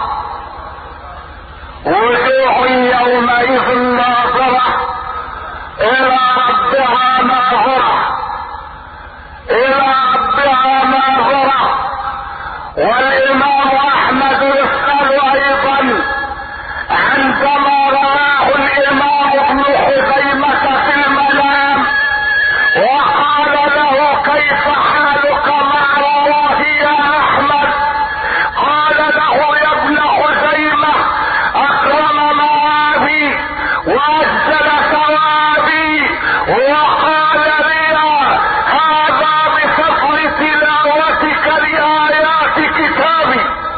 وجوه يومئذ ناظرة الى ربها ناظرة، الى ربها ناظرة. والامام احمد يسأل ايضا عندما رآه الامام ابن خزيمة في المنام وقال له كيف حالك مع الله يا احمد؟ قال له يا ابن خزيمة اكرم معابي واجزل ثوابي وقال لي هذا بفضل تلاوتك لآيات كتابي.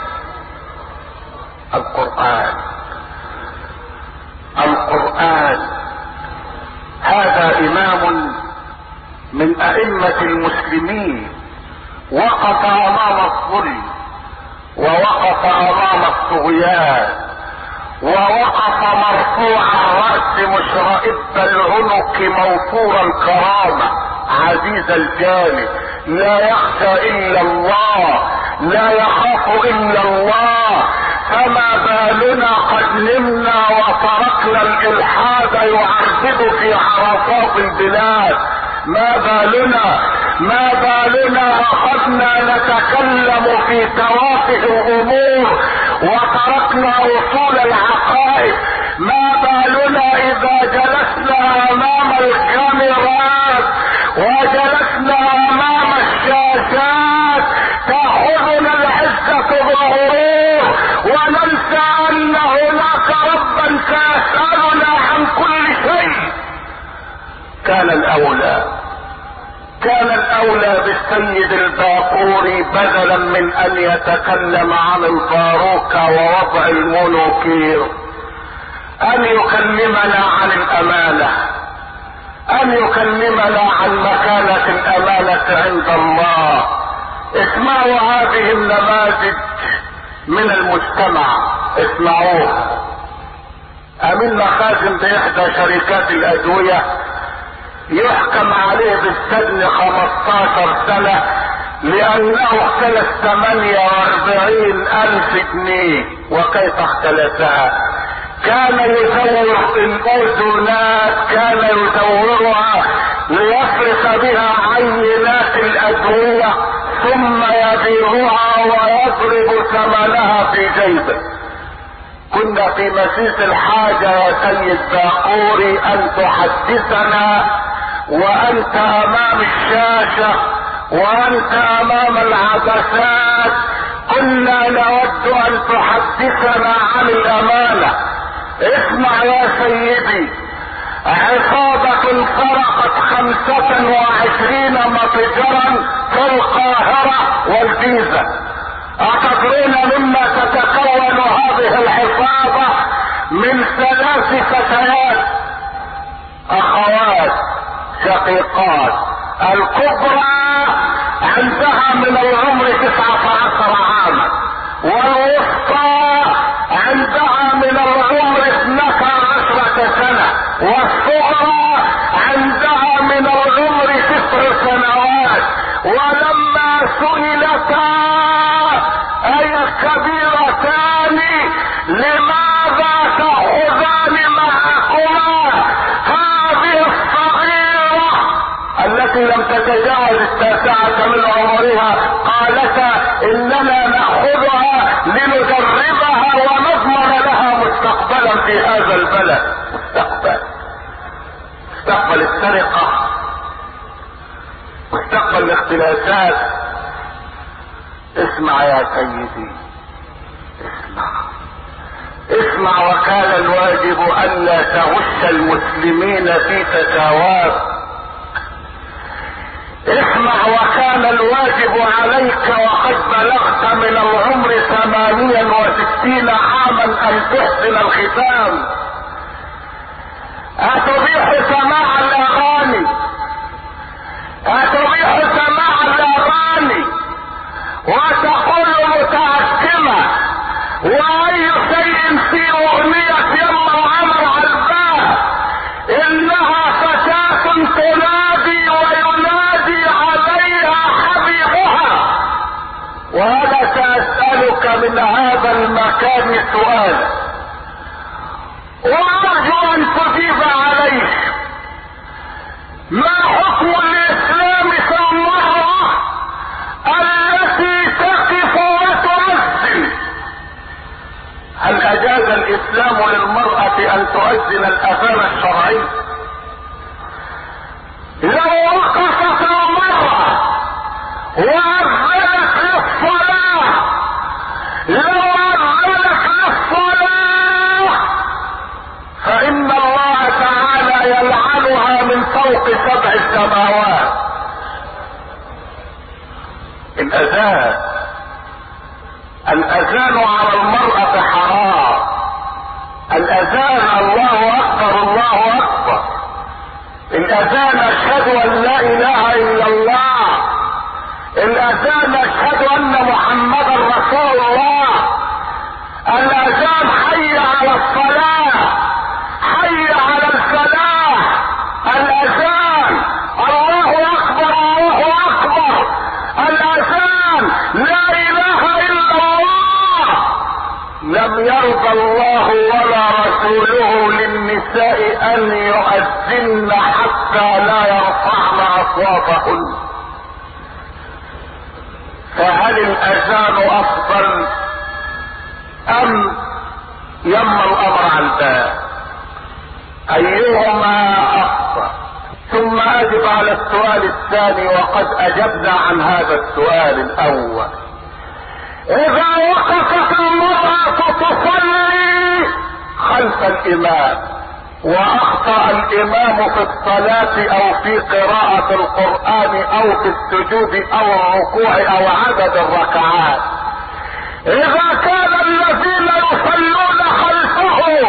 القرآن هذا إمام من أئمة المسلمين وقف أمام الظلم ووقف أمام الطغيان ووقف مرفوع الرأس مشرئب العنق موفور الكرامة عزيز الجانب، لا يخشى إلا الله، لا يخاف إلا الله. فما بالنا قد نمنا وتركنا الإلحاد يعربد في عرصات البلاد؟ ما بالنا أخذنا نتكلم في توافه الأمور وتركنا وصول العقائد؟ ما بالنا إذا جلسنا أمام الكاميرات وجلسنا أمام الشاشات تأخذنا العزة بالغرور وننسى أن هناك ربا سيسألنا عن كل شيء. كان الأولى بالسيد الباقوري بدلا من أن يتكلم عن الفاروق ووضع المنوكير أن يكلمنا عن الأمانة، أن يكلمنا عن مكانة الأمانة عند الله. اسمعوا هذه النماذج من المجتمع، اسمعوها. أمين مخازن بإحدى شركات الأدوية يحكم عليه بالسجن 15 سنة لأنه اختلس 48,000 جنيه. وكيف اختلسها؟ كان يزور الأذنات، كان يزورها ليصرف بها عينات الادوية ثم يبيعها ويضرب ثمنها في جيبه. كنا في مسيس الحاجة يا سيد باقوري ان تحدثنا وانت امام الشاشة وانت امام العدسات، كنا نود ان تحدثنا عن الامانة. اسمع يا سيدي، عصابة سرقت 25 متجرا في القاهرة والجيزة. أتدرون مما تتكون هذه العصابة؟ من 3 فتيات أخوات شقيقات. الكبرى عندها من العمر 19 عاما، والوسطى عندها من العمر 12 سنة، والصغرى عندها من العمر 9 سنوات. ولما سئلتا اي الكبيرتان لماذا تأخذان معكما هذه الصغيرة التي لم تتجاوز 9 من عمرها، قالتا اننا نأخذها لندربها ونضمن لها مستقبلا في هذا البلد. مستقبل السرقة، مستقبل الاختلاسات. اسمع يا سيدي، اسمع. وكان الواجب الا تغش المسلمين في فتاواك. اسمع، وكان الواجب عليك وقد بلغت من العمر 68 عاما ان تحسن الختام. اتبيح سماع الاغاني، اتبيح سماع الاغاني وتقول متعكمة واي شيء في اغنية يما وعمر عزاه انها فتاة تنادي وينادي عليها حبيبها. وانا سأسألك من هذا المكان سؤالا وارجو ان تجيب عليه. ما حكم الاسلام في المرأة التي تقف وتؤذن؟ هل اجاز الاسلام للمرأة ان تؤذن الاذان الشرعي؟ لو وقفت المرأة واذنت للصلاة، لو اذنت للصلاة فان الله تعالى يلعنها من فوق 7 سماوات. الاذان على المرأة حرام. الاذان الله اكبر الله اكبر، الاذان اشهد ان لا اله الا الله، الاذان اشهد ان محمدا رسول الله، الاذان حي على الصلاة، حي على الفلاح، الاذان الله اكبر الله اكبر، الاذان لا اله الا الله. لم يرضى الله ولا رسوله للنساء ان يؤذن حتى لا يرفعن اصواتهن. فهل الاذان افضل ام يما الامر على الباب؟ ايهما افضل؟ ثم اجب على السؤال الثاني وقد اجبنا عن هذا السؤال الاول. اذا وقفت المرأة تصلي خلف الامام واخطأ الامام في الصلاة او في قراءة القرآن او في السجود او الركوع او عدد الركعات، اذا كان الذين يصلون خلفه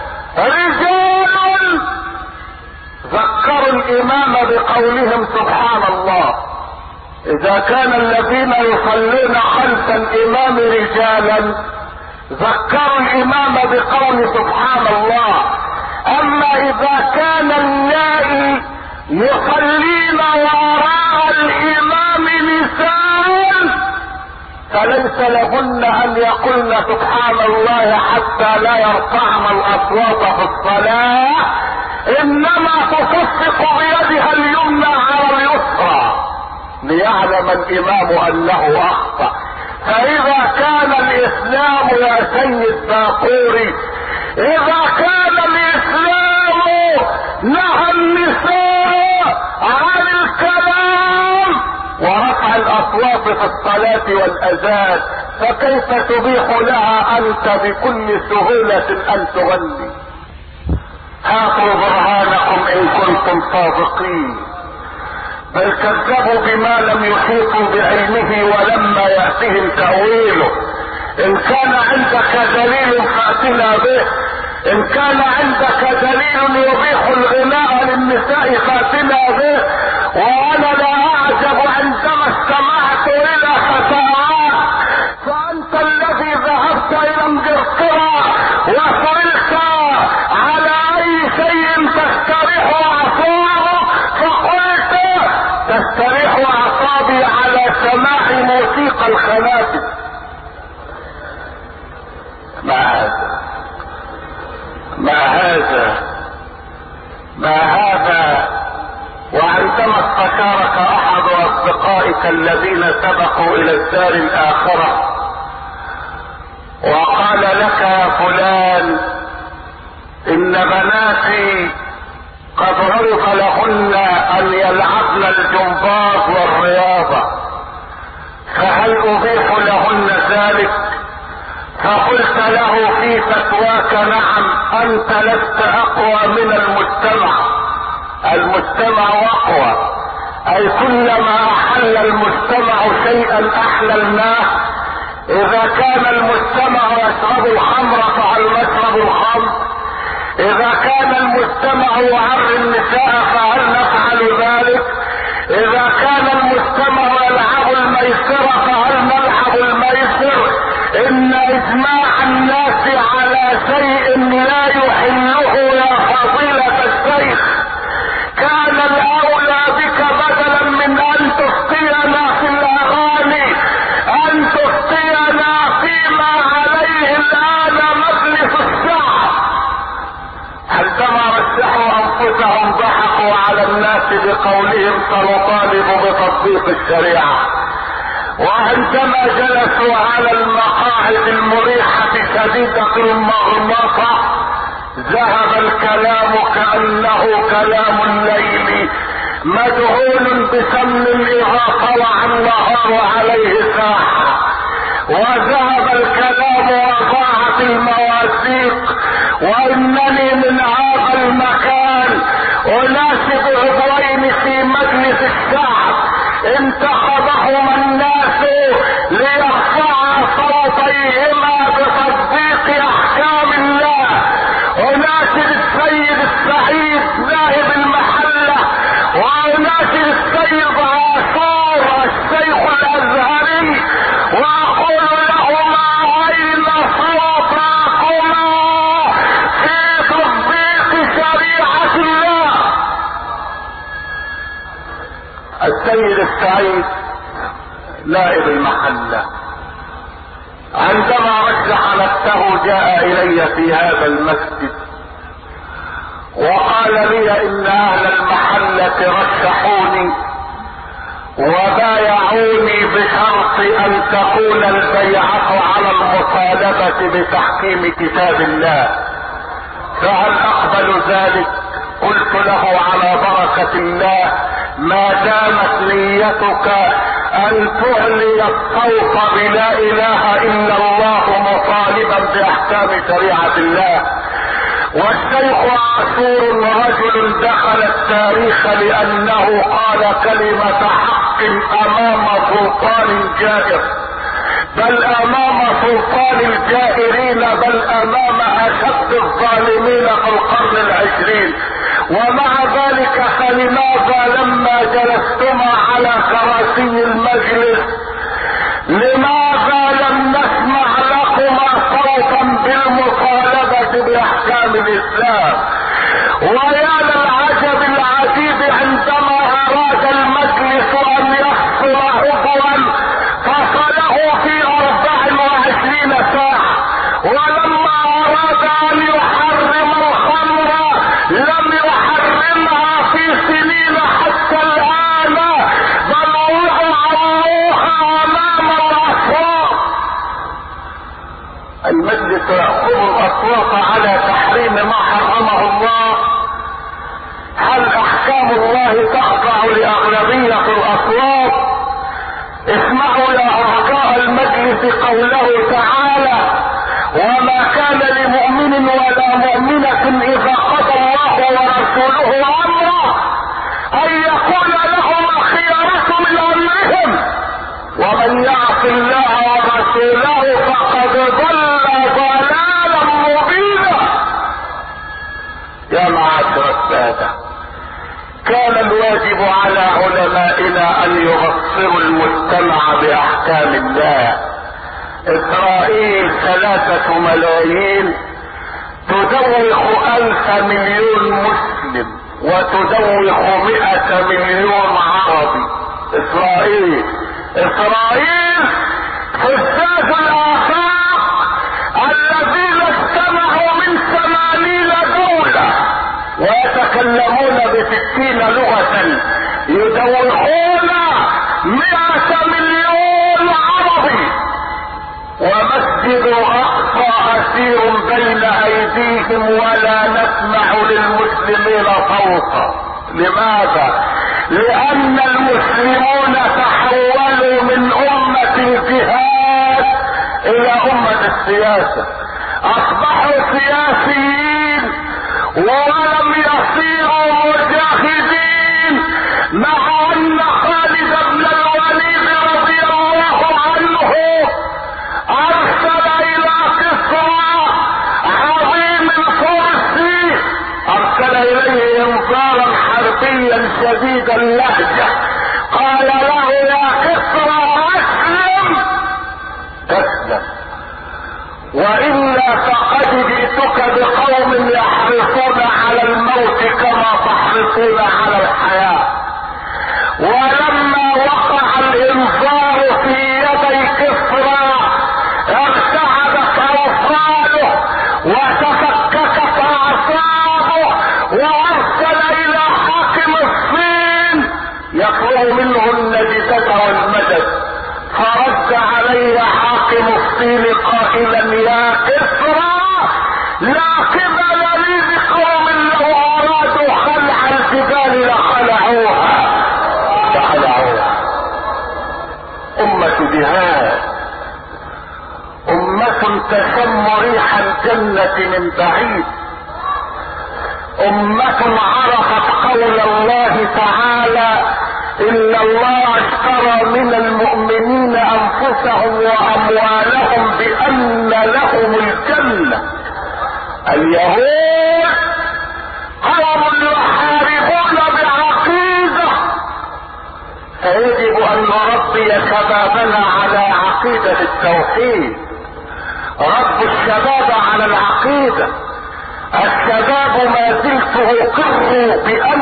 رجال ذكروا الامام بقولهم سبحان الله، اذا كان الذين يصلون خلف الامام رجالا ذكروا الامام بقول سبحان الله. اما اذا كان اللائي يصلين وراء الامام نساء فليس لهن ان يقولن سبحان الله حتى لا يرفعن الاصوات في الصلاة، انما تصفق بيدها اليمنى على اليسرى. ليعلم الامام انه اخطأ. فاذا كان الاسلام يا سيد باقوري، اذا كان الاسلام نهى النساء عن الكلام ورفع الاصوات في الصلاة والاذان، فكيف تبيح لها انت بكل سهولة ان تغني؟ هاتوا برهانكم ان كنتم صادقين. بل كذبوا بما لم يحيطوا بعلمه ولما يأتهم تأويله. ان كان عندك دليل فاتنا به، ان كان عندك دليل يبيح الغناء للنساء فاتنا به. وانا لا اعجب عندما استمعت الى فتاوى، فانت الذي ذهبت الى انجلترا وسئلت على اي شيء تستريح اعصابك، فقلت تستريح اعصابي على سماع موسيقى الخنافس. ما هذا وعندما استشارك احد اصدقائك الذين سبقوا الى الدار الاخرة وقال لك يا فلان ان بناتي قد عرف لهن ان يلعبن الجمباز والرياضة، فهل ابيح لهن ذلك؟ فقلت له في فتواك نعم، انت لست اقوى من المجتمع اقوى، اي كلما احل المجتمع شيئا احللناه. اذا كان المجتمع يشرب الخمر فلنشرب الخمر، اذا كان المجتمع يعري النساء فهل نفعل ذلك، اذا كان المجتمع يلعب الميسر فهل نلعب الميسر. ان اجماع الناس على شيء لا يحله يا فضيلة الشيخ كان الاولى بك بدلا من ان تفتينا في الاغاني ان تفتينا فيما عليه الان مجلس الشعب. عندما رشحوا انفسهم ضحكوا على الناس بقولهم سنطالب بتطبيق الشريعة، وعندما جلسوا على المقاعد المريحة شديدة المغناطة ذهب الكلام كأنه كلام الليل مدهون بسمن اذا طلع النهار عليه ساحة، وذهب الكلام وضاعت المواثيق. وانني من هذا المكان اناشد عضوين في مجلس الشعب انتخبهما الناس ليرفعا صوتيهما بتطبيق احكام الله. اناشد السيد السعيد نائب المحلة، واناشد السيد عاشور الشيخ الازهري، واقول لهما اين صوتكما في تطبيق شريعة الله. السيد السعيد نائب المحلة عندما رجح نفسه جاء الي في هذا المسجد وقال لي ان اهل المحلة رشحوني وبايعوني بشرط ان تكون البيعة على المطالبة بتحكيم كتاب الله، فهل اقبل ذلك؟ قلت له على بركة الله، ما دامت نيتك ان تعلي الصوت بلا اله الا الله مطالبا باحكام شريعة الله. والشيخ عاشور رجل دخل التاريخ لانه قال كلمة حق امام سلطان جائر، بل امام سلطان الجائرين، بل امام اشد الظالمين في القرن العشرين. ومع ذلك فلماذا لما جلستما على كراسي المجلس لماذا لم نسمع لكما صوتا بالمطالبة باحكام الاسلام؟ ويا للعجب العجيب عندما اراد المجلس ان يفصل عضوا فصله في 24 ساعة، ولما اراد ان يحرم الخمر لم يحرمها في سنين حتى الان، بل وضع اسمعوا يا اعضاء المجلس قوله تعالى: وما كان لمؤمن ولا مؤمنة اذا قضى الله ورسوله امرا ان يكون لهم الخيارة من امرهم ومن يعص الله ورسوله فقد ضل ضلالا مبينا. يا معاشر السادة، كان الواجب على علمائنا ان يبصروا المجتمع باحكام الله. اسرائيل 3 ملايين تدوخ 1000 مليون مسلم وتدوخ 100 مليون عربي. اسرائيل فساد الافاق الذين اجتمعوا من 80 دولة ويتكلمون ب60 لغة يدوخون 100 مليون عربي. ومسجد الاقصى اسير بين ايديهم ولا نسمع للمسلمين صوتا. لماذا؟ لان المسلمون تحولوا من امة الجهاد الى امة السياسة. اصبحوا سياسيين ولم يصيروا مجاهدين، مع ان خالد بن الوليد رضي الله عنه ارسل الى كسرى عظيم الفرس، ارسل اليه انذارا حربيا شديد اللهجة، قال له: يا كسرى اسلم والا فقد جئتك بقوم يحرصون على الموت كما تحرصون على الحياة. ولما وقع الانذار في يدي كسرى ارتعدت اوصاله وتفككت اعصابه وارسل الى حاكم الصين يطلب منه النجدة والمدد، فرد عليه حاكم الصين قائلا: يا كسرى لا قبل لي بقوم لو ارادوا خلع الجبال لخلعوها. امة جهاد، امة تشم ريح الجنة من بعيد، امة عرفت قول الله تعالى: ان الله اشترى من المؤمنين انفسهم واموالهم بان لهم الجنة. اليهود قوم يحاربون بعقيدة، فيجب ان نربي شبابنا على عقيدة التوحيد. رب الشباب على العقيدة. الشباب ما زلت اقر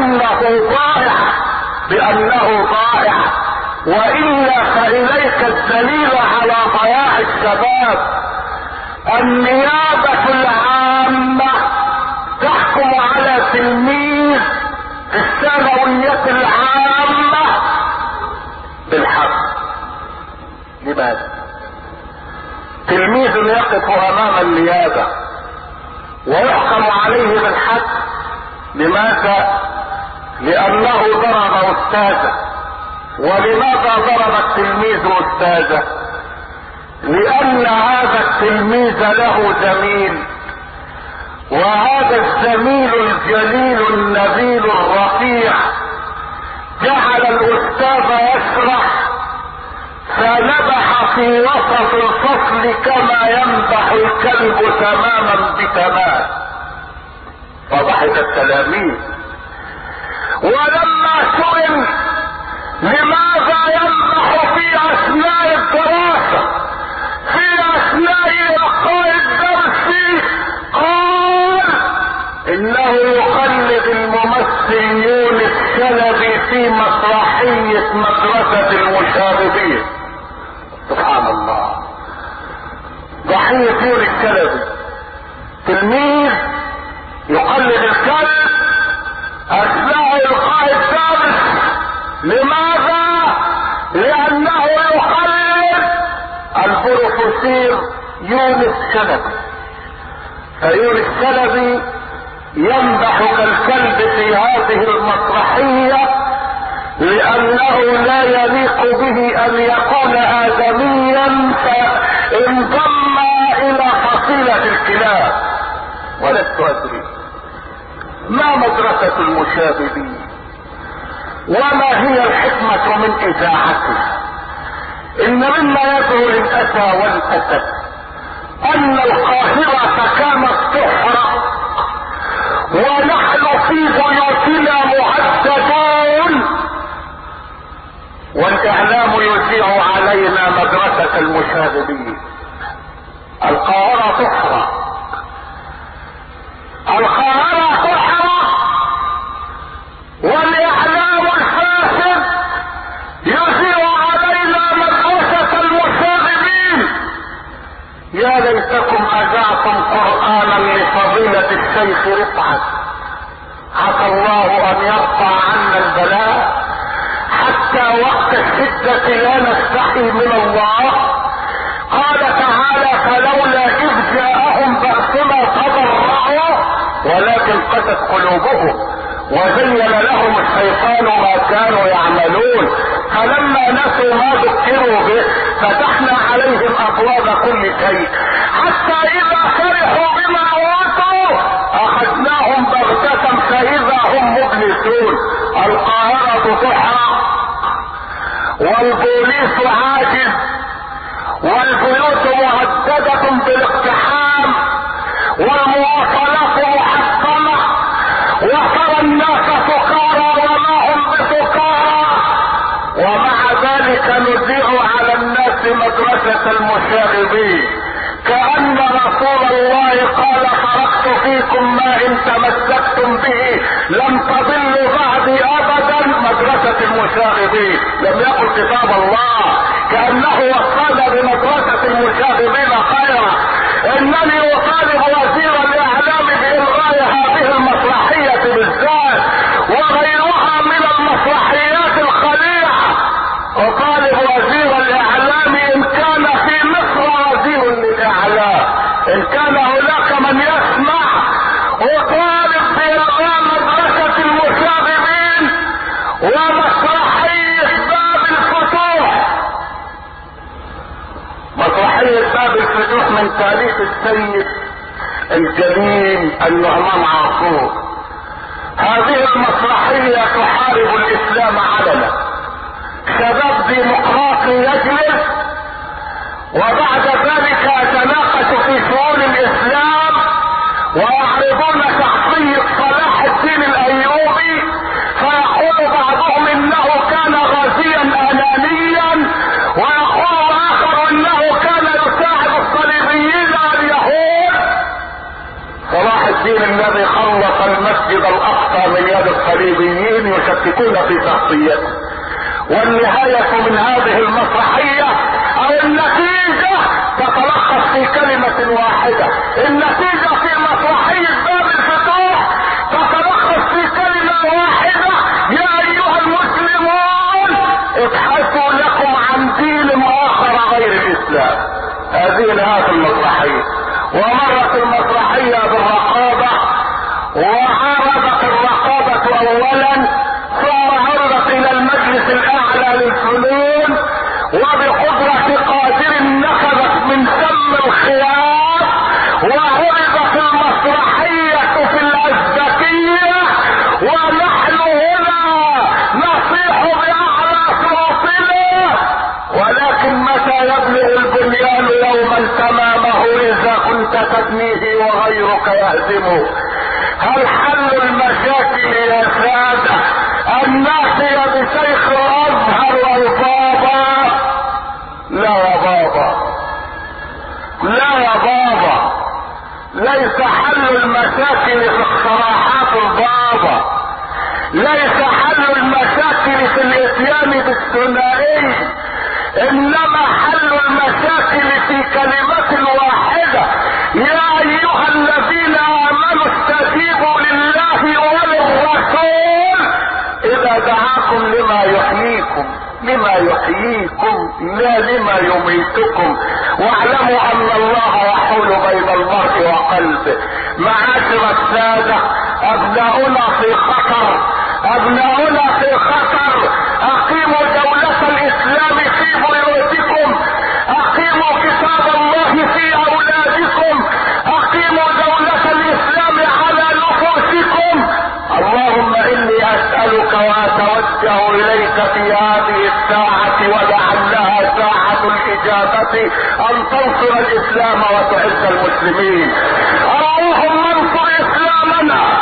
بانه ضائع والا فاليك الدليل على ضياع الشباب. النيابة العامة تحكم على تلميذ في الثانوية العامة بالحق. لماذا؟ تلميذ يقف امام النيابة ويحكم عليه بالحق. لماذا؟ لانه ضرب استاذه. ولماذا ضرب التلميذ استاذه؟ لان هذا التلميذ له زميل، وهذا الزميل الجليل النبيل الرفيع جعل الاستاذ يشرح فنبح في وسط الفصل كما ينبح الكلب تماما بتمام، فضحك التلاميذ. ولما سئل لماذا ينبح في اثناء الدراسة في اثناء القاء الدرس قال: انه يقلد الممثل يونس شلبي في مسرحية مدرسة المشاغبين. سبحان الله، ضحية يونس شلبي، تلميذ يقلد الكلب اثناء القاء الدرس. لماذا؟ لانه يقلد البروفيسور يونس شلبي. فيونس شلبي ينبح كالكلب في هذه المسرحية لانه لا يليق به ان يكون ادميا فانضم الى فصيلة الكلاب. ولست ادري ما مدرسة المشاغبين وما هي الحكمة من اذاعتها. ان مما يدعو للاسى والاسف ان القاهرة كانت تحرق ونحن في بيوتنا مهددون والاعلام يذيع علينا مدرسة المشاغبين. القاهرة تحرق، القاهرة تحرق والاعلام الفاسد يذيع علينا مدرسة المشاغبين. يا ليتكم اذعتم قرآنا لفضيلة الشيخ رفعت، عسى الله ان يرفع عنا البلاء حتى وقت الشدة لا نستحي من الله. قال تعالى فلولا اذ جاءهم بأسنا تضرعوا ولكن قست قلوبهم وزين لهم الشيطان ما كانوا يعملون فلما نسوا ما ذكروا به فتحنا عليهم ابواب كل شيء حتى اذا فرحوا بما اوتوا اخذناهم بغتة فاذا هم مبلسون. القاهرة تحرق والبوليس عاجز والبيوت مهددة بالاقتحام والمواصلات محطمة وترى الناس سكارى وما هم بسكارى ومع ذلك نذيع على الناس مدرسة المشاغبين كأن رسول الله قال تركت فيكم ما ان تمسكتم به لم تضلوا بعدي ابدا. مدرسة المشاغبين لم يقل كتاب الله، كأنه وصانا بمدرسة المشاغبين خيرا. انني اطالب وزير الاعلام بالغاء هذه المسرحية بالذات وغيرها من المسرحيات الخليعة. اطالب وزير الاعلام ان كان في مصر وزير للاعلام، ان كان هناك من يسمع، اطالب بالغاء مدرسة المشاغبين ومسرحية باب الفتوح. مسرحية باب الفتوح من تأليف السيد الجليل النعمان عاشور. هذه المسرحية تحارب الاسلام علنا. شباب ديمقراطي يجلس وبعد ذلك يتناقش في شؤون الاسلام ويعرضون شخصية صلاح الدين الايوبي فيقول بعضهم انه كان غازيا انانيا ويقول اخر انه كان يساعد الصليبيين اليهود. صلاح الدين الذي خلص المسجد الاقصى من يد الصليبيين يشككون في شخصيته. والنهاية من هذه المسرحية او النتيجة تتلخص في كلمة واحدة. النتيجة في مسرحية باب الفتوح تتلخص في كلمة واحدة: يا ايها المسلمون ابحثوا لكم عن دين اخر غير الاسلام. هذه نهاية المسرحية. ومرت المسرحية بالرقابة وعرضت الرقابة اولا ثم عرضت الى المجلس الاعلى للفنون وبقدرة قادر نفذت من سم الخيار وعرضت المسرحية في الازبكية ونحن هنا نصيح باعلى صوتنا. ولكن متى يبلغ البنيان يوما تمامه اذا كنت تبنيه وغيرك يهدمه؟ هل حل المشاكل يا سادة ان ناتي بشيخ الازهر والبابا؟ لا يا بابا، لا يا بابا، ليس حل المشاكل في اقتراحات البابا، ليس حل المشاكل في الاتيان بالثنائي، انما حل المشاكل في كلمة واحدة: يا ايها الذين امنوا استجيبوا لله وللرسول اذا دعاكم لما يحييكم، لما يحييكم لا لما يميتكم، واعلموا ان الله يحول بين المرء وقلبه. معاشر السادة، ابناؤنا في خطر، ابناؤنا في خطر. اقيموا دولة الاسلام في بيوتكم، اقيموا كتاب الله في اولادكم، اقيموا دولة الاسلام على نفوسكم. اللهم اني اسألك واتوجه اليك في هذه الساعة ولعلها ساعة الاجابة ان تنصر الاسلام وتعز المسلمين. اللهم انصر اسلامنا